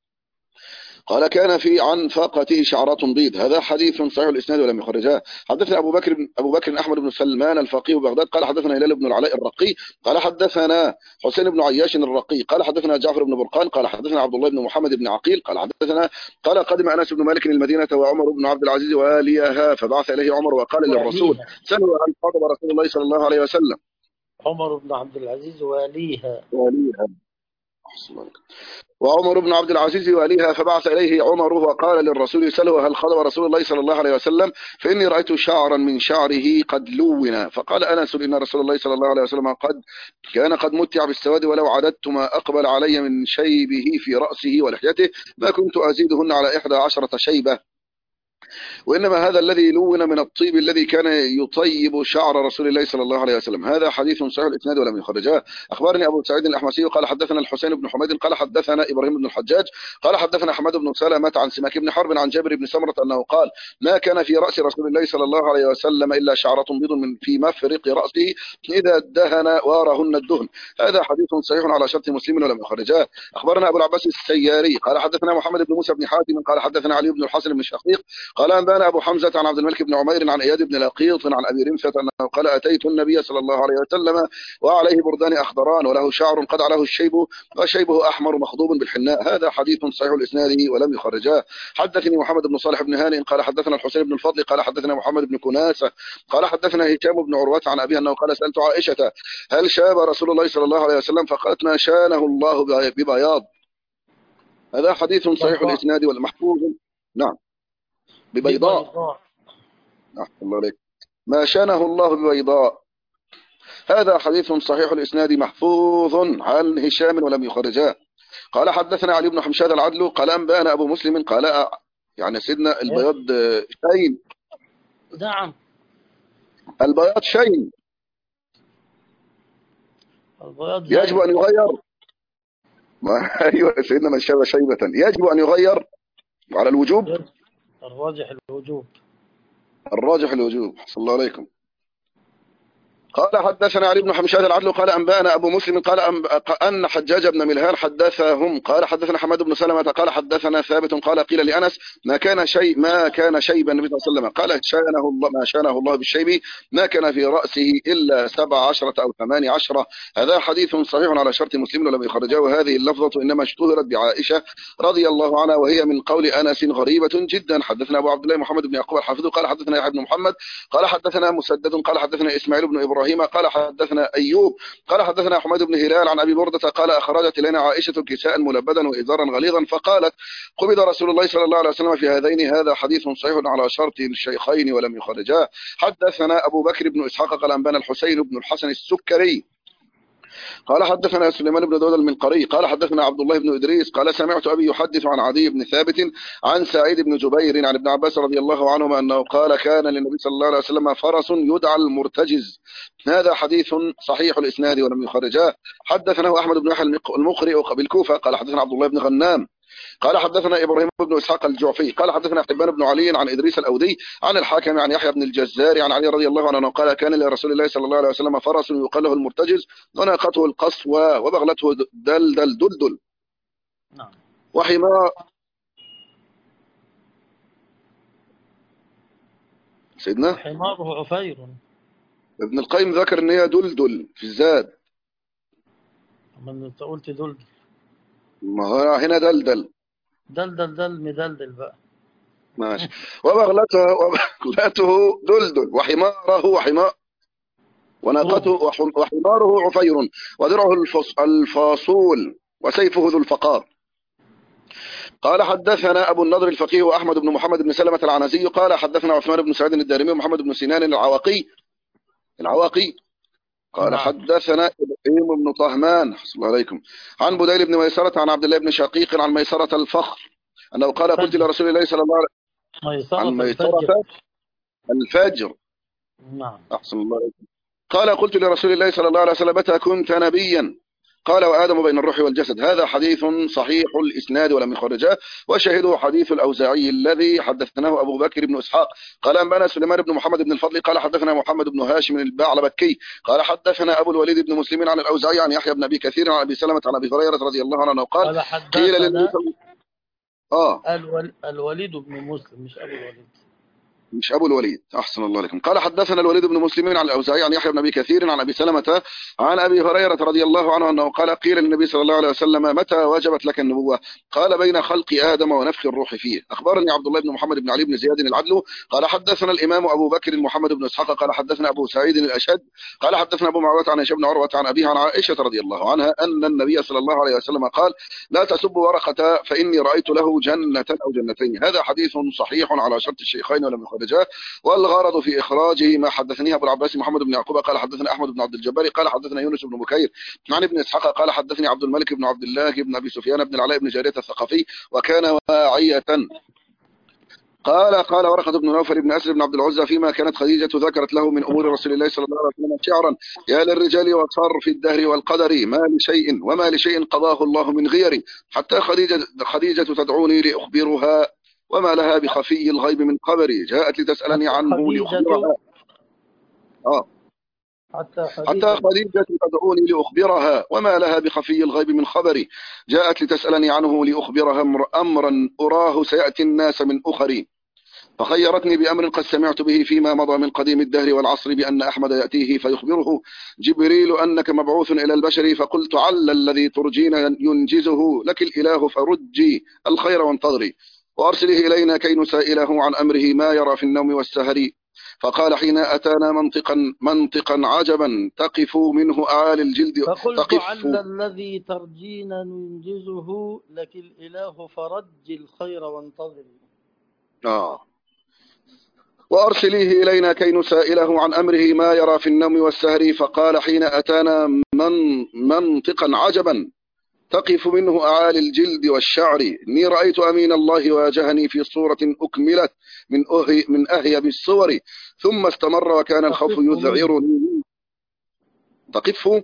قال كان في عنفقته شعرات بيض. هذا حديث صحيح الاسناد ولم يخرجاه. حدثنا ابو بكر احمد بن سلمان الفقيه بغداد قال حدثنا هلال بن العلاء الرقي قال حدثنا حسين بن عياش الرقي قال حدثنا جعفر بن برقان قال حدثنا عبد الله بن محمد بن عقيل قال حدثنا قال قدم انس بن مالك المدينه وعمر بن عبد العزيز واليها فبعث اليه عمر وقال للرسول سلوا عن خطب رسول الله صلى الله عليه وسلم. عمر بن عبد العزيز واليها وعمر بن عبد العزيز واليها فبعث إليه عمر وقال للرسول سلوا هل خضب رسول الله صلى الله عليه وسلم فإني رأيت شعرا من شعره قد لونا فقال أنس إن رسول الله صلى الله عليه وسلم قد متع بالسواد ولو عددت ما أقبل علي من شيبه في رأسه ولحيته ما كنت أزيدهن على 11 شيبة وإنما هذا الذي لون من الطيب الذي كان يطيب شعر رسول الله صلى الله عليه وسلم. هذا حديث صحيح الإسناد ولم يخرجاه. أخبرني أبو سعيد الأحمسي قال حدثنا الحسين بن حميد قال حدثنا إبراهيم بن الحجاج قال حدثنا حماد بن سلمة عن سماك بن حرب عن جابر بن سمرة أنه قال ما كان في رأس رسول الله صلى الله عليه وسلم إلا شعرة بيض من في مفرق رأسه إذا دهن وارهن الدهن. هذا حديث صحيح على شرط مسلم ولم يخرجاه. أخبرنا أبو العباس السياري قال حدثنا محمد بن موسى بن حاتم قال حدثنا علي بن الحسن بن شقيق قال أنبانا أبو حمزة عن عبد الملك بن عمير عن إياد بن لقيط عن أبي رمثة أنه قال أتيت النبي صلى الله عليه وسلم وعليه بردان أخضران وله شعر قد عليه الشيب وشيبه أحمر مخضوب بالحناء. هذا حديث صحيح الإسناد ولم يخرجاه. حدثني محمد بن صالح بن هانئ قال حدثنا الحسين بن الفضل قال حدثنا محمد بن كناسة قال حدثنا هشام بن عروة عن أبيه أنه قال سألت عائشة هل شاب رسول الله صلى الله عليه وسلم فقالت ما شانه الله ببياض. هذا حديث صحيح الإسناد والمحفوظ. نعم ببيضاء. الله عليك. ما شانه الله ببيضاء. هذا حديث صحيح الإسناد محفوظ عن هشام ولم يخرجاه. قال حدثنا علي بن حمشاد العدل قال أنبأنا أبو مسلم قال يعني سيدنا البياض شين. نعم البياض شين يجب أن يغير. أيوة سيدنا من شاب شيبة يجب أن يغير على الوجوب. الراجح الوجوب. صلى الله عليكم. قال حدثنا علي بن حمشاد العدل قال أنبأنا أبو مسلم قال أن حجاج بن ملهان حدثهم قال حدثنا حماد بن سلمة قال حدثنا ثابت قال قيل لأنس ما كان شيبا النبي صلى الله عليه وسلم قال ما شانه الله بالشيب ما كان في رأسه إلا 17 أو 18. هذا حديث صحيح على شرط مسلم ولم يخرجه. وهذه اللفظة إنما اشتهرت بعائشة رضي الله عنها وهي من قول أنس غريبة جدا. حدثنا أبو عبد الله محمد بن يعقوب الحافظ قال حدثنا يحيى بن محمد قال حدثنا مسدد قال حدثنا إسماعيل بن إبراهيم قال حدثنا أيوب قال حدثنا حميد بن هلال عن أبي بردة قال أخرجت إلينا عائشة كساء ملبدا وإزارا غليظا فقالت قبض رسول الله صلى الله عليه وسلم في هذين. هذا حديث صحيح على شرط الشيخين ولم يخرجاه. حدثنا أبو بكر بن إسحاق قال أنبانا الحسين بن الحسن السكري قال حدثنا سليمان بن داود المنقري قال حدثنا عبد الله بن إدريس قال سمعت أبي يحدث عن عدي بن ثابت عن سعيد بن جبير عن ابن عباس رضي الله عنهما أنه قال كان للنبي صلى الله عليه وسلم فرس يدعى المرتجز. هذا حديث صحيح الإسناد ولم يخرجاه. حدثنا أحمد بن يحيى المقرئ بالكوفة قال حدثنا عبد الله بن غنام قال حدثنا إبراهيم بن إسحاق الجعفي قال حدثنا حبان بن علي عن إدريس الأودي عن الحاكم عن يحيى بن الجزار عن علي رضي الله عنه قال كان لرسول الله صلى الله عليه وسلم فرس يقال له المرتجز وناقته القصوى وبغلته دلدل نعم. وحمار سيدنا وحماره عفير. ابن القيم ذكر ان هي دلدل في الزاد. من انت قلت دلدل. ما هو هنا دلدل مدلدل بقى. ماشي. وبغلته دلدل وحماره حمار وناقته وحماره عفير ودرعه الفاصول وسيفه ذو الفقار. قال حدثنا أبو النضر الفقيه وأحمد بن محمد بن سلمة العنزي قال حدثنا عثمان بن سعيد الدارمي ومحمد بن سنان العواقي قال حدثنا إبراهيم بن طهمان حسن الله عليكم عن بديل بن ميسرة عن عبد الله بن شقيق عن ميسرة الفخر أنه قال قلت لرسول الله صلى الله عليه وسلم عن ميسرة الفجر. نعم. أحسن الله عليكم. قال قلت لرسول الله صلى الله عليه وسلم متى كنت نبيا؟ قال وآدم بين الروح والجسد. هذا حديث صحيح الإسناد ولم يخرجاه. وشهده حديث الأوزاعي الذي حدثناه أبو بكر بن إسحاق قال أنبانا سليمان بن محمد بن الفضل قال حدثنا محمد بن هاشم البعلبكي قال حدثنا أبو الوليد بن مسلم عن الأوزاعي عن يحيى بن أبي كثير عن أبي سلمة عن أبي هريرة رضي الله عنه قال قيل للنبي الوليد بن مسلم مش أبو الوليد. أحسن الله لكم. قال حدثنا الوليد بن مسلم عن الأوزاعي عن يحيى بن أبي كثير عن أبي سلمة عن أبي هريرة رضي الله عنه أنه قال قيل للنبي صلى الله عليه وسلم متى وجبت لك النبوة؟ قال بين خلق آدم ونفخ الروح فيه. أخبرني عبد الله بن محمد بن علي بن زياد العدل قال حدثنا الإمام أبو بكر محمد بن إسحاق قال حدثنا أبو سعيد الأشد قال حدثنا أبو معاوية عن هشام بن عروة عن أبيه عن عائشة رضي الله عنها أن النبي صلى الله عليه وسلم قال لا تسبوا ورقة فإني رأيت له جنة أو جنتين. هذا حديث صحيح على شرط الشيخين ولم يخرجاه. والغرض في إخراجه ما حدثني أبو العباس محمد بن يعقوب قال حدثنا أحمد بن عبد الجبار قال حدثنا يونس بن بكير عن ابن إسحاق قال حدثني عبد الملك بن عبد الله بن أبي سفيان بن العلاء بن جارية الثقفي وكان واعية. قال ورقة بن نوفل بن أسر بن عبد العزى فيما كانت خديجة ذكرت له من أمور رسول الله صلى الله عليه وسلم شعرا يا للرجال وصار في الدهر والقدر وما لشيء قضاه الله من غير حتى خديجة تدعوني لأخبرها وما لها بخفي الغيب من خبري جاءت لتسألني عنه لأخبرها حتى خديجة تدعوني لأخبرها وما لها بخفي الغيب من خبري جاءت لتسألني عنه لأخبرها أمرا أراه سيأتي الناس من أخري فخيرتني بأمر قد سمعت به فيما مضى من قديم الدهر والعصر بأن أحمد يأتيه فيخبره جبريل أنك مبعوث إلى البشر فقلت عل الذي ترجين ينجزه لك الإله فرجي الخير وانتظري وأرسله إلينا كي نسائله عن أمره ما يرى في النوم والسهر فقال حين أتانا منطقا عجبا تقف منه أعالي الجلد فقلت عل الذي ترجين ينجزه لك الإله فرج الخير وانتظري. وأرسليه إلينا كي نسائله عن أمره ما يرى في النوم والسهر فقال حين أتانا منطقا عجبا تقف منه أعالي الجلد والشعر إني رأيت أمين الله واجهني في صورة أكملت من أهيب الصور ثم استمر وكان الخوف يذعرني تقف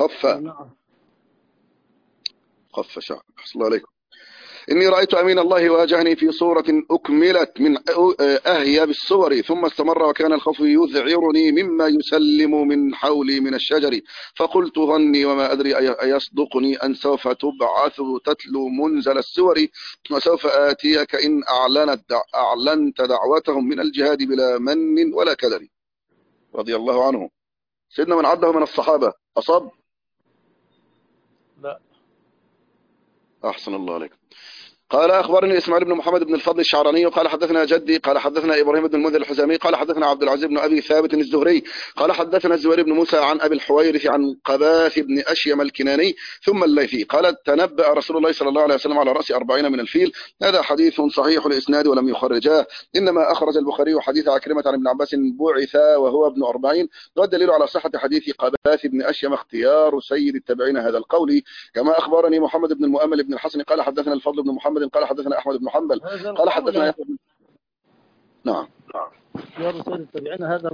قف شعر حسن الله عليكم. إني رأيت أمين الله واجهني في صورة أكملت من أهيب الصور ثم استمر وكان الخوف يذعرني مما يسلم من حولي من الشجر فقلت ظني وما أدري أيصدقني أن سوف تبعث تتلو منزل السور وسوف آتيك إن أعلنت دعوتهم من الجهاد بلا من ولا كدر رضي الله عنه. سيدنا من عده من الصحابة أصاب؟ لا. أحسن الله عليك. قال أخبرني إسماعيل بن محمد بن الفضل الشعراني قال حدثنا جدي قال حدثنا إبراهيم بن المنذر الحزامي قال حدثنا عبد العزيز بن أبي ثابت الزهري قال حدثنا الزهري بن موسى عن أبي الحويرث عن قباث بن أشيم الكناني ثم الليثي قال تنبأ رسول الله صلى الله عليه وسلم على رأس 40 من الفيل. هذا حديث صحيح الإسناد ولم يخرجاه، إنما أخرج البخاري حديث عكرمة عن ابن عباس بعث وهو ابن 40، والدليل على صحة حديث قباث بن أشيم اختيار سيد التابعين هذا القول. كما أخبرني محمد بن المؤمل بن الحسن قال حدثنا الفضل بن محمد قال حدثنا أحمد بن حنبل قال حدثنا يحيى بن نعم يا رسول التابعين هذا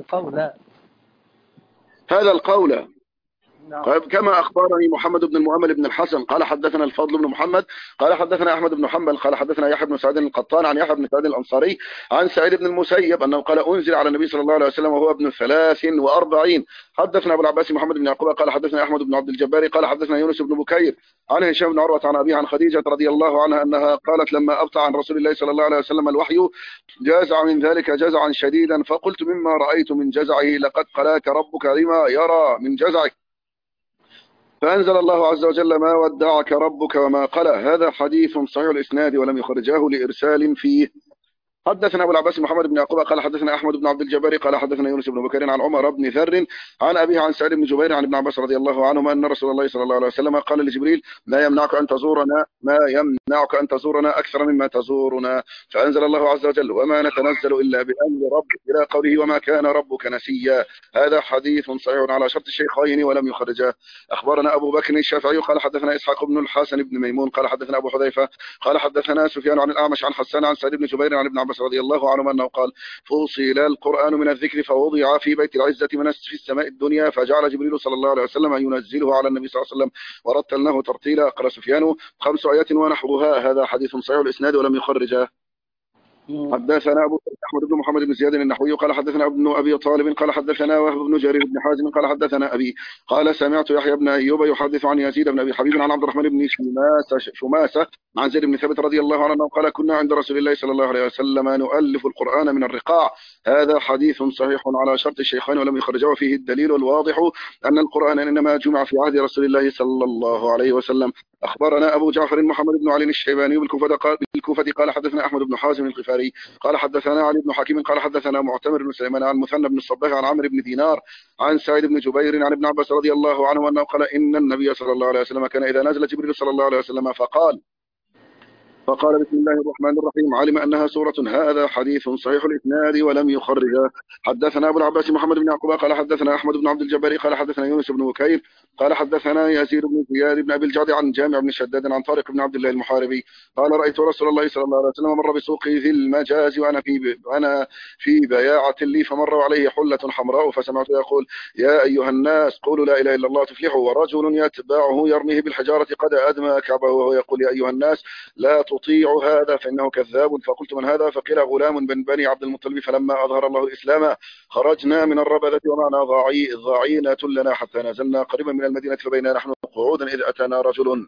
القول نعم. كما أخبرني محمد بن المؤمل بن الحسن قال حدثنا الفضل بن محمد قال حدثنا أحمد بن حنبل قال حدثنا يحيى بن سعيد القطان عن يحيى بن سعيد الأنصاري عن سعيد بن المسيب أنه قال أنزل على النبي صلى الله عليه وسلم وهو ابن 43. حدثنا أبو العباس محمد بن يعقوب قال حدثنا أحمد بن عبد الجبار قال حدثنا يونس بن بكير عن هشام بن عروة عن أبيه عن خديجة رضي الله عنها أنها قالت لما أبطأ عن رسول الله صلى الله عليه وسلم الوحي جازع من ذلك جزعا شديدا، فقلت مما رأيت من جزعه لقد قلاك ربك لما يرى من جزعك، فأنزل الله عز وجل ما ودعك ربك وما قلى. هذا حديث صحيح الإسناد ولم يخرجاه لإرسال فيه. حدثنا أبو العباس محمد بن يعقوب قال حدثنا أحمد بن عبد الجبار قال حدثنا يونس بن بكير عن عمر بن ذر عن أبيه عن سعيد بن جبير عن ابن عباس رضي الله عنهما أن رسول الله صلى الله عليه وسلم قال لجبريل ما يمنعك أن تزورنا أكثر مما تزورنا، فأنزل الله عز وجل وما نتنزل إلا بأمر ربك إلى قوله وما كان ربك نسيا. هذا حديث صحيح على شرط الشيخين ولم يخرجاه. أخبرنا أبو بكر الشافعي قال حدثنا إسحاق بن الحسن بن ميمون قال حدثنا أبو حذيفة قال حدثنا سفيان عن الأعمش عن حسان عن سعيد بن جبير عن ابن عباس رضي الله عنه أنه قال فصل القرآن من الذكر فوضع في بيت العزة في السماء الدنيا، فجعل جبريل صلى الله عليه وسلم ينزله على النبي صلى الله عليه وسلم ورتلناه ترتيلا. قال سفيان 5 آيات ونحوها. هذا حديث صحيح الإسناد ولم يخرجه. حدثنا أبو أحمد بن محمد بن زياد النحوي قال حدثنا ابن أبي طالب قال حدثنا وهب بن جرير بن حازم قال حدثنا أبي قال سمعت يحيى بن أيوب يحدث عن يزيد بن أبي حبيب عن عبد الرحمن بن شماسة عن زيد بن ثابت رضي الله عنه قال كنا عند رسول الله صلى الله عليه وسلم نؤلف القرآن من الرقاع. هذا حديث صحيح على شرط الشيخين ولم يخرجه، فيه الدليل الواضح أن القرآن إنما جمع في عهد رسول الله صلى الله عليه وسلم. أخبرنا أبو جعفر محمد بن علي الشيباني بالكوفة قال حدثنا أحمد بن حازم الغفاري قال حدثنا علي بن حكيم قال حدثنا معتمر بن سليمان عن مثنى بن الصباح عن عمرو بن دينار عن سعيد بن جبير عن ابن عباس رضي الله عنه أنه قال إن النبي صلى الله عليه وسلم كان إذا نزل جبريل صلى الله عليه وسلم فقال بسم الله الرحمن الرحيم علم أنها سورة. هذا حديث صحيح الإسناد ولم يخرجه. حدثنا أبو العباس محمد بن يعقوب قال حدثنا أحمد بن عبد الجبار قال حدثنا يونس بن بكير قال حدثنا يزيد بن زياد بن أبي الجعد عن جامع بن شداد عن طارق بن عبد الله المحاربي قال رأيت رسول الله صلى الله عليه وسلم مر بسوق ذي المجاز وأنا في بياعة لي، فمر عليه حلة حمراء فسمعت يقول يا أيها الناس قولوا لا إله إلا الله تفلحوا، ورجل يتبعه يرميه بالحجارة قد أدمى كعبه وهو يقول يا أيها الناس لا تطيعوا هذا فإنه كذاب. فقلت من هذا؟ فقيل غلام من بني عبد المطلب، فلما أظهر الله الإسلام خرجنا من الربذة ومعنا ضاعينة لنا حتى نزلنا قريبا من المدينة فبينا نحن قعودا إذ أتانا رجل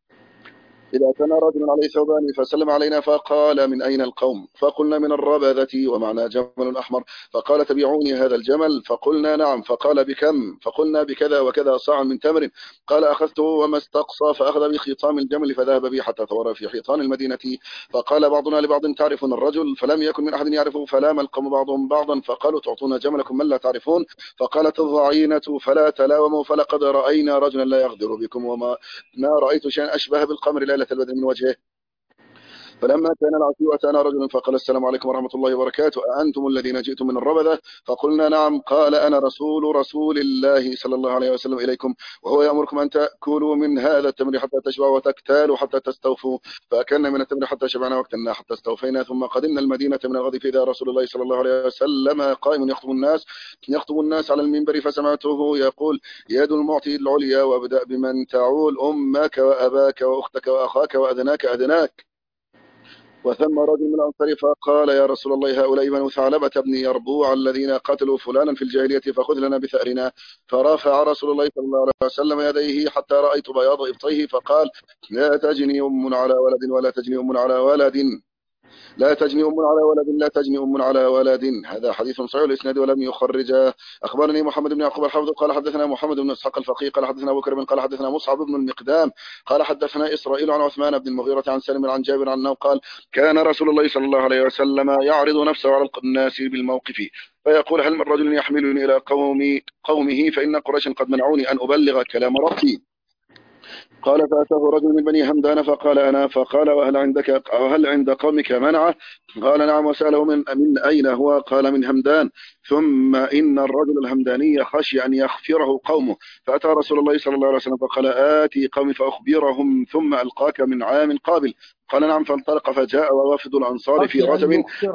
عليه ثوبان فسلم علينا فقال من أين القوم؟ فقلنا من الربذة ومعنا جمل أحمر، فقال تبيعوني هذا الجمل، فقلنا نعم، فقال بكم؟ فقلنا بكذا وكذا صاع من تمر. قال أخذته وما استقصى فأخذ بخيطام الجمل فذهب بي حتى ثور في حيطان المدينة. فقال بعضنا لبعض تعرفون الرجل؟ فلم يكن من أحد يعرفه، فلام القوم بعضهم بعضا فقالوا تعطون جملكم من لا تعرفون. فقالت الضعينة فلا تلاوموا فلقد رأينا رجلا لا يغدر بكم وما رأيت شيئا أشبه بالقمر ليلة البدر من وجهه. فلما كان العشي أتانا رجل فقال السلام عليكم ورحمة الله وبركاته، أأنتم الذين جئتم من الربذة؟ فقلنا نعم. قال أنا رسول الله صلى الله عليه وسلم إليكم، وهو يأمركم أن تأكلوا من هذا التمر حتى تشبعوا وتكتالوا حتى تستوفوا. فأكلنا من التمر حتى شبعنا واكتلنا حتى استوفينا، ثم قدمنا المدينة من الغد فإذا رسول الله صلى الله عليه وسلم قائم يخطب الناس على المنبر، فسمعته يقول يد المعطي العليا وابدأ بمن تعول أمك وأباك وأختك وأخاك وأدناك. وثم رجل من الأنصار فقال يا رسول الله هؤلاء بنو ثعلبة بن يربوع الذين قتلوا فلانا في الجاهلية فخذ لنا بثأرنا. فرفع رسول الله صلى الله عليه وسلم يديه حتى رأيت بياض إبطيه فقال لا تجني أم على ولد ولا تجني أم على ولد. لا تجني أم على ولد، لا تجني أم على ولد. هذا حديث صحيح الإسناد ولم يخرجه. أخبرني محمد بن يعقوب الحافظ قال حدثنا محمد بن إسحاق الفقيه قال حدثنا أبو بكر بن قال حدثنا مصعب بن المقدام قال حدثنا إسرائيل عن عثمان بن المغيرة عن سالم عن جابر أنه قال كان رسول الله صلى الله عليه وسلم يعرض نفسه على الناس بالموقف فيقول هل من رجل يحملني إلى قومه فإن قريشا قد منعوني أن أبلغ كلام ربي. قال فأتاه رجل من بني همدان فقال أنا، فقال وهل عند قومك منعه؟ قال نعم، وسأله من أين هو؟ قال من همدان. ثم إن الرجل الهمداني خشي أن يخفره قومه فأتى رسول الله صلى الله عليه وسلم فقال آتي قومي فأخبرهم ثم ألقاك من عام قابل. قال نعم، فانطلق فجاء ووفد الأنصار في رجب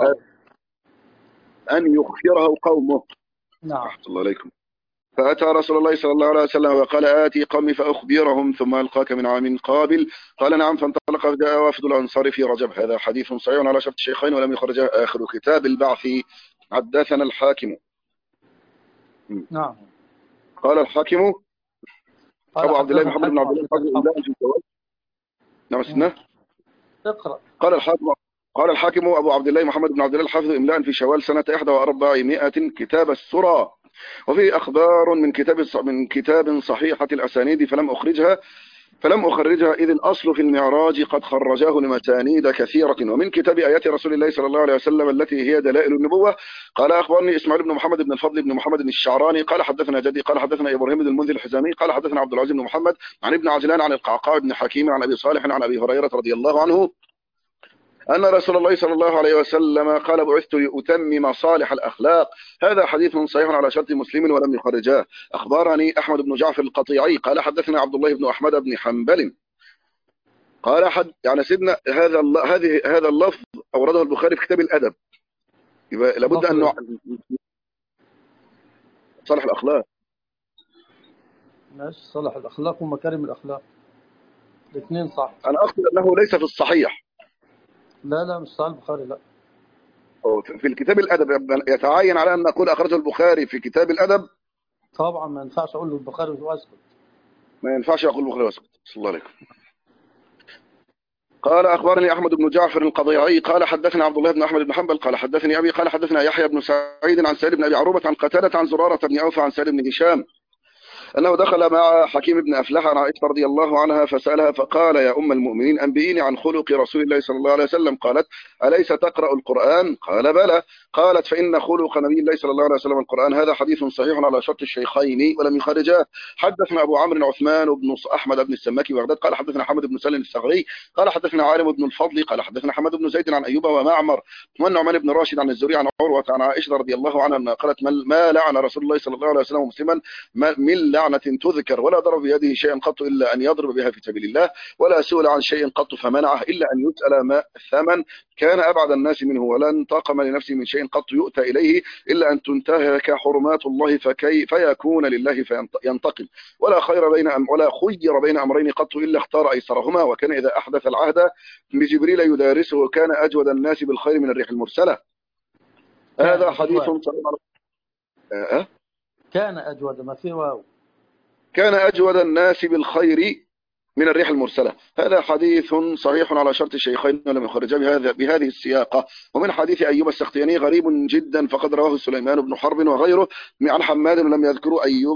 أن يخفره قومه. نعم. رحمة الله عليكم. فأتى رسول الله صلى الله عليه وسلم وقال آتي قومي فأخبرهم ثم ألقاك من عام قابل. قال نعم، فانطلق فجاء وفد الأنصار في رجب. هذا حديث صحيح على شرط الشيخين ولم يخرجه. آخر كتاب البعث. حدثنا الحاكم. نعم. قال الحاكم أبو عبد الله محمد بن عبد الله الحافظ في شوال. نعم سنة. اقرأ. قال الحاكم أبو عبد الله محمد بن عبد الله الحافظ إملاء في شوال سنة 41 كتاب السرى، وفيه أخبار من كتاب صحيحة الأسانيد فلم أخرجها إذ الأصل في المعراج قد خرجاه لمسانيد كثيرة. ومن كتاب آيات رسول الله صلى الله عليه وسلم التي هي دلائل النبوة. قال أخبرني إسماعيل بن محمد بن الفضل بن محمد بن الشعراني قال حدثنا جدي قال حدثنا إبراهيم بن المنذر الحزامي قال حدثنا عبد العزيز بن محمد عن ابن عجلان عن القعقاع بن حكيم عن أبي صالح عن أبي هريرة رضي الله عنه أن رسول الله صلى الله عليه وسلم قال بعثت لأتمم صالح الأخلاق. هذا حديث صحيح على شرط مسلم ولم يخرجاه. أخبرني أحمد بن جعفر القطيعي قال حدثنا عبد الله بن أحمد بن حنبل قال يعني سيدنا هذا اللفظ أورده البخاري في كتاب الأدب. يبقى لابد أن صالح الأخلاق. ماشي، صالح الأخلاق ومكارم الأخلاق الاثنين صح. أنا أقصد أنه ليس في الصحيح. لا مش صحيح البخاري، لا في الكتاب الأدب. يتعين على أن نقول أخرجه البخاري في كتاب الأدب. طبعا ما ينفعش أقول له البخاري واسكت. ما ينفعش أقول البخاري واسكت. صلى الله عليكم. قال أخبرني أحمد بن جعفر القضيعي قال حدثنا عبد الله بن أحمد بن حنبل قال حدثني أبي قال حدثنا يحيى بن سعيد عن سعيد بن أبي عروبة عن قتادة عن زرارة بن أوفى عن سعيد بن هشام أنه دخل مع حكيم بن أفلح عن عائشة رضي الله عنها فسألها فقال يا أم المؤمنين أنبئيني عن خلق رسول الله صلى الله عليه وسلم. قالت أليس تقرأ القرآن؟ قال بلى. قالت فإن خلق نبي الله صلى الله عليه وسلم القرآن. هذا حديث صحيح على شرط الشيخين ولم يخرجاه. حدثنا أبو عمرو عثمان بن أحمد بن السماكي بغداد قال حدثنا حمد بن سلم الثغري قال حدثنا عالم بن الفضل قال حدثنا حمد بن زيد عن أيوب ومعمر والنعمان بن راشد عن الزهري عن عروة عن عائشة رضي الله عنها قالت ما لعن رسول الله صلى الله عليه وسلم مسلما من لعنة تذكر ولا ضرب بيده شيئا قط إلا أن يضرب بها في سبيل الله ولا سئل عن شيء قط فمنعه إلا أن يسأل ما ثمن كان أبعد الناس منه ولا انتقم لنفسه من شيء قط يؤتى إليه إلا أن تنتهك حرمات الله فيكون لله فينتقم ولا خير بين أمرين قط إلا اختار أيسرهما وكان إذا أحدث العهد بجبريل يدارسه وكان أجود الناس بالخير من الريح المرسلة. هذا حديث كان أجود ما فيه واو. كان أجود الناس بالخير من الريح المرسلة. هذا حديث صحيح على شرط الشيخين ولم يخرجا بهذه السياقة. ومن حديث أيوب السختياني غريب جدا فقد رواه سليمان بن حرب وغيره عن حماد لم يذكروا أيوب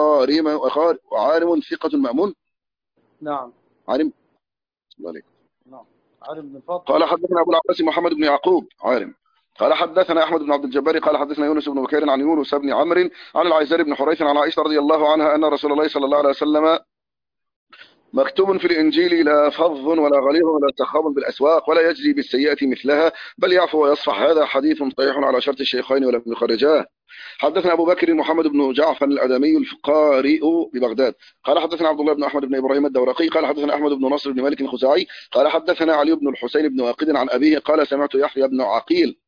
وعالم ثقة مأمون. نعم عالم. نعم عالم بن الفضل. قال حدثنا أبو العباس محمد بن يعقوب عالم قال حدثنا أحمد بن عبد الجبار قال حدثنا يونس بن بكير عن يونس بن عمرو عن العيزار بن حريث عن عائشة رضي الله عنها أن رسول الله صلى الله عليه وسلم مكتوب في الإنجيل لا فظ ولا غليظ ولا سخاب بالأسواق ولا يجزي بالسيئة مثلها بل يعفو ويصفح. هذا حديث صحيح على شرط الشيخين ولم يخرجاه. حدثنا أبو بكر محمد بن جعفر الأدمي القارئ ببغداد قال حدثنا عبد الله بن أحمد بن إبراهيم الدورقي قال حدثنا أحمد بن نصر بن مالك الخزاعي قال حدثنا علي بن الحسين بن واقد عن أبيه قال سمعت يحيى بن عقيل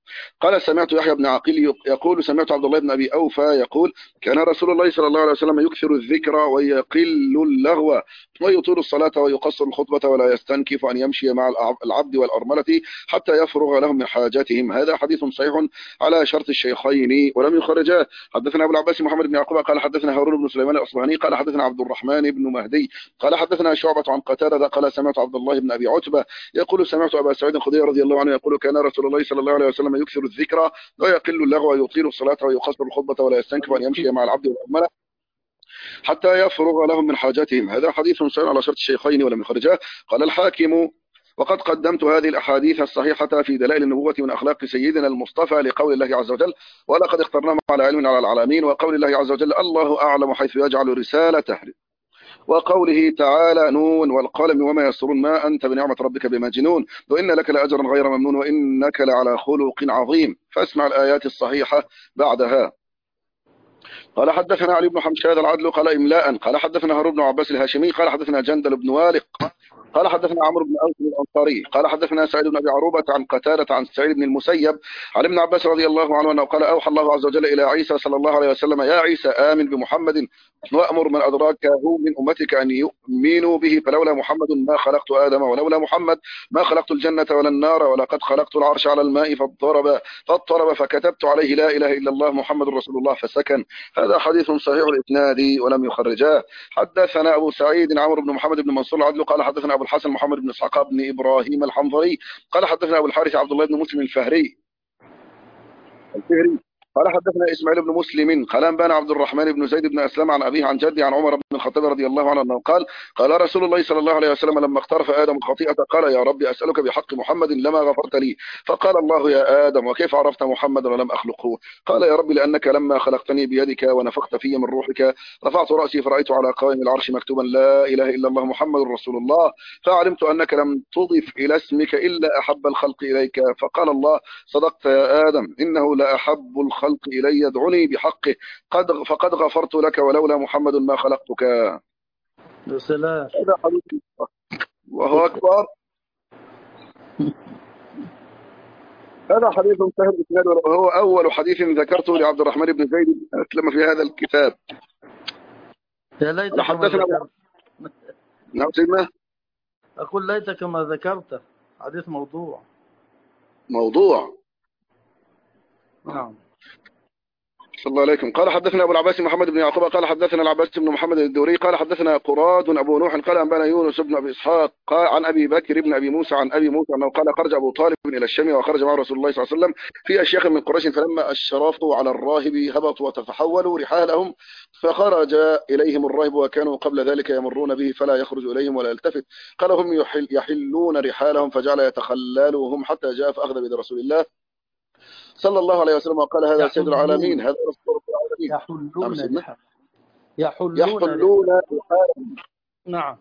قال سمعت يحيى بن عقيل يقول سمعت عبد الله بن أبي أوفى يقول كان رسول الله صلى الله عليه وسلم يكثر الذكر ويقل اللغو ويطيل الصلاة ويقصر الخطبة ولا يستنكف أن يمشي مع العبد والأرملة حتى يفرغ لهم من حاجاتهم. هذا حديث صحيح على شرط الشيخين ولم يخرجاه. حدثنا أبو العباس محمد بن يعقوب قال حدثنا هارون بن سليمان الأصبهاني قال حدثنا عبد الرحمن بن مهدي قال حدثنا شعبة عن قتادة قال سمعت عبد الله بن أبي عتبة يقول سمعت أبا سعيد الخدري رضي الله عنه يقول كان رسول الله صلى الله عليه وسلم يكثر الذكر ويقل اللغو ويطيل الصلاة ويقصر الخطبة ولا يستنكف أن يمشي مع العبد والأرملة حتى يفرغ لهم من حاجاتهم. هذا حديث صحيح على شرط الشيخين ولم يخرجاه. قال الحاكم وقد قدمت هذه الأحاديث الصحيحة في دلائل النبوة من أخلاق سيدنا المصطفى لقول الله عز وجل ولقد اخترناهم على علم على العالمين، وقول الله عز وجل الله أعلم حيث يجعل رسالته، وقوله تعالى نون والقلم وما يسطرون ما أنت بنعمة ربك بمجنون وإن لك لأجرا غير ممنون وإنك لعلى خلق عظيم. فاسمع الآيات الصحيحة بعدها. قال حدثنا علي بن حمشاد العدل قال إملاء قال حدثنا هارون بن عباس الهاشمي قال حدثنا جندل بن والق قال حدثنا عمرو بن أوس الأنصاري قال حدثنا سعيد بن أبي عروبة عن قتادة عن سعيد بن المسيب عن ابن عباس رضي الله عنه أنه قال أوحى الله عز وجل إلى عيسى صلى الله عليه وسلم يا عيسى آمن بمحمد وأمر من أدراكه من أمتك أن يؤمنوا به فلولا محمد ما خلقت آدم ولولا محمد ما خلقت الجنة ولا النار ولقد خلقت العرش على الماء فاضطرب فكتبت عليه لا إله إلا الله محمد رسول الله فسكن. هذا حديث صحيح الإسناد ولم يخرجاه. حدثنا أبو سعيد عمرو بن محمد بن منصور العدل قال حدثنا أبو الحسن محمد بن إسحاق بن إبراهيم الحنظري قال حدثنا أبو الحارث عبد الله بن مسلم الفهري قال حدثنا إسماعيل بن مسلم قال أنبانا عبد الرحمن بن زيد بن أسلم عن أبيه عن جدي عن عمر بن الخطاب رضي الله عنه أنه قال قال رسول الله صلى الله عليه وسلم لما اقترف آدم الخطيئة قال يا رب أسألك بحق محمد لما غفرت لي فقال الله يا آدم وكيف عرفت محمدا ولم أخلقه قال يا رب لأنك لما خلقتني بيدك ونفخت في من روحك رفعت رأسي فرأيت على قائم العرش مكتوبا لا إله إلا الله محمد رسول الله فعلمت أنك لم تضف إلى اسمك إلا أحب الخلق إليك فقال الله صدقت يا آدم إنه لأحب الخلق إلي ادعني بحقه فقد غفرت لك ولولا محمد ما خلقتك. بسلام. هذا حديث الله أكبر. هذا حديث سهل الإسناد وهو أول حديث ذكرته لعبد الرحمن بن زيد أسلم في هذا الكتاب. يا ليتك ما حدثنا ذكرت. نعم سيدنا. أقول ليتك ما ذكرته حديث موضوع. نعم. صلى الله عليكم. قال حدثنا أبو العباس محمد بن يعقوب قال حدثنا العباس بن محمد الدوري قال حدثنا قراد أبو نوح قال أنبانا يونس بن أبي إسحاق قال عن أبي بكر بن أبي موسى عن أبي موسى أنه قال خرج أبو طالب إلى الشام وخرج مع رسول الله صلى الله عليه وسلم في أشياخ من قريش فلما أشرفوا على الراهب هبطوا وتفحولوا رحالهم فخرج إليهم الراهب وكانوا قبل ذلك يمرون به فلا يخرج إليهم ولا يلتفت قال هم يحلون رحالهم فجعل يتخللهم حتى جاء فأخذ بيد رسول الله صلى الله عليه وسلم وقال هذا سيد العالمين هذا رسول العالمين يحلون رحالهم. نعم.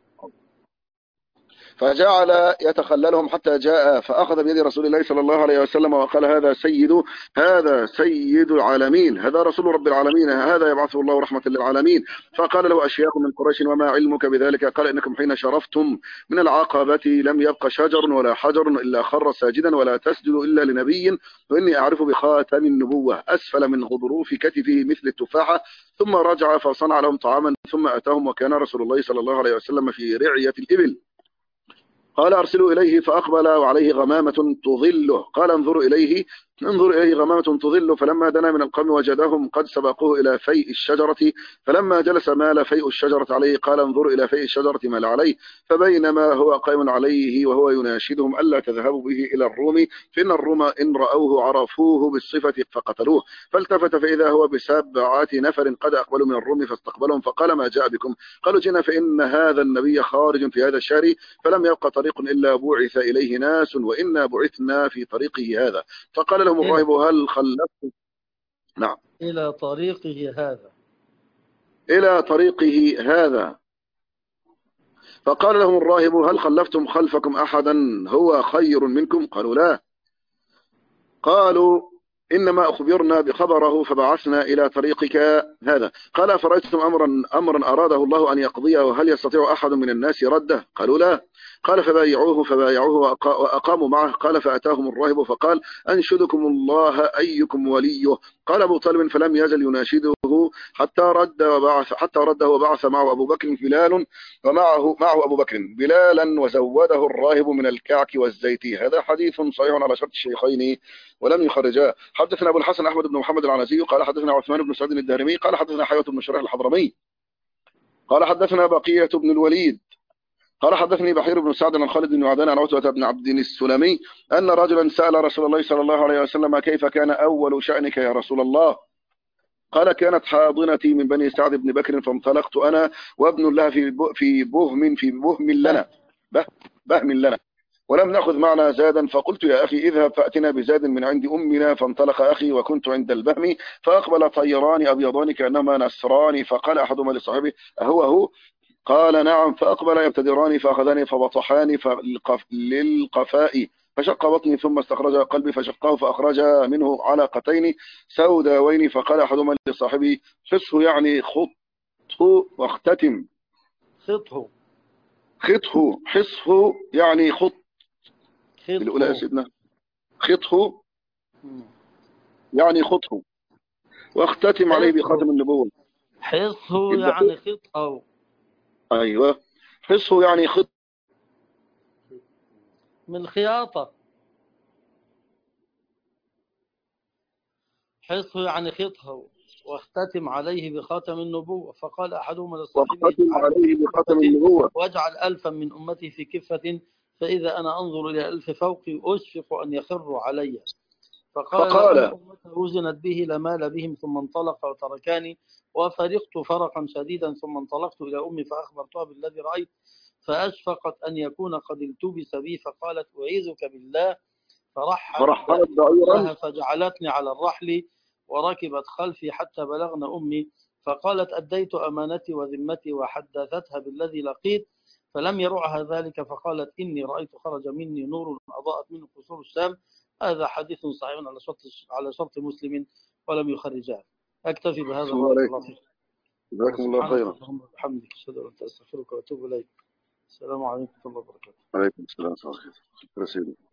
فجعل يتخللهم حتى جاء فأخذ بيد رسول الله صلى الله عليه وسلم وقال هذا سيد العالمين هذا رسول رب العالمين هذا يبعثه الله رحمة للعالمين. فقال له أشياخ من قريش وما علمك بذلك قال إنكم حين شرفتم من العقبة لم يبق شجر ولا حجر إلا خر ساجدا ولا تسجد إلا لنبي وإني أعرف بخاتم النبوة أسفل من غضروف كتفه مثل التفاحة ثم رجع فصنع لهم طعاما ثم أتاهم وكان رسول الله صلى الله عليه وسلم في رعية الإبل قال أرسلوا إليه فأقبل وعليه غمامة تظله قال انظروا إليه غمامة تظل فلما دنا من القوم وجدهم قد سبقوه إلى فيء الشجرة فلما جلس مال فيء الشجرة عليه قال انظروا إلى فيء الشجرة مال عليه فبينما هو قائم عليه وهو يناشدهم ألا تذهبوا به إلى الروم فإن الروم إن رأوه عرفوه بالصفة فقتلوه فالتفت فإذا هو ب7 نفر قد أقبلوا من الروم فاستقبلهم فقال ما جاء بكم قالوا جئنا فإن هذا النبي خارج في هذا الشهر فلم يبق طريق إلا بعث إليه ناس وإنا بعثنا في طريقه هذا فقال لهم الراهب هل خلفتم نعم إلى طريقه هذا فقال لهم الراهب هل خلفتم خلفكم أحدا هو خير منكم قالوا لا قالوا إنما أخبرنا بخبره فبعثنا إلى طريقك هذا. قال أفرأيتم أمرا أراده الله أن يقضيه وهل يستطيع أحد من الناس رده؟ قالوا لا. قال فبايعوه وأقاموا معه. قال فأتاهم الراهب فقال أنشدكم الله أيكم وليه. قال أبو طالب فلم يزل يناشده حتى رده وبعث معه أبو بكر بلال معه أبو بكر بلالا وزوده الراهب من الكعك والزيت. هذا حديث صحيح على شرط الشيخين ولم يخرجاه. حدثنا أبو الحسن أحمد بن محمد العنزي قال حدثنا عثمان بن سعيد الدارمي قال حدثنا حيوة بن شريح الحضرمي قال حدثنا بقية بن الوليد قال حدثني بحير بن سعد عن خالد بن معدان عن عتبة بن عبد السلمي أن رجلا سأل رسول الله صلى الله عليه وسلم كيف كان أول شأنك يا رسول الله؟ قال كانت حاضنتي من بني سعد بن بكر فانطلقت أنا وابن لها في بهم لنا ولم نأخذ معنا زادا. فقلت يا أخي اذهب فأتنا بزاد من عند أمنا. فانطلق أخي وكنت عند البهم فأقبل طيران أبيضان كأنما نسران. فقال أحدهما لصاحبه أهو؟ قال نعم. فأقبل يبتدران فأخذاني فبطحاني للقفاء فشق بطني ثم استخرج قلبي فشقه فأخرج منه علقتين سوداوين. فقال أحدهما لصاحبه حسه يعني خطه واختتم. خطه حسه يعني خط الأولى يا سيدنا. خطه يعني خطه واختتم عليه بخاتم النبوة. حصه يعني خطه. أيوة حصه يعني خط من خياطة. حصه يعني خطه واختتم عليه بخاتم النبوة. فقال أحدهما لصاحبه واجعل ألفا من أمتي في كفة فإذا أنا أنظر إلى ألف فوقي أشفق أن يخروا علي. فقال لو أن أمته وزنت به لمال بهم. ثم انطلق وتركاني وفرقت فرقا شديدا. ثم انطلقت إلى أمي فأخبرتها بالذي رأيت فأشفقت أن يكون قد التبس بي. فقالت أعيذك بالله. فرحلت بعيرها فجعلتني على الرحل وركبت خلفي حتى بلغنا أمي. فقالت أديت أمانتي وذمتي وحدثتها بالذي لقيت فلم يرعها ذلك. فقالت إني رأيت خرج مني نور أضاءت منه قصور الشام. هذا حديث صحيح على شرط مسلم ولم يخرجاه. أكتفي بهذا. بارك الله فيك. جزاكم الله خيرا. اللهم وبحمدك أشهد أن لا إله إلا أنت أستغفرك وأتوب إليك. السلام عليكم ورحمة الله وبركاته. عليكم السلام ورحمة الله وبركاته.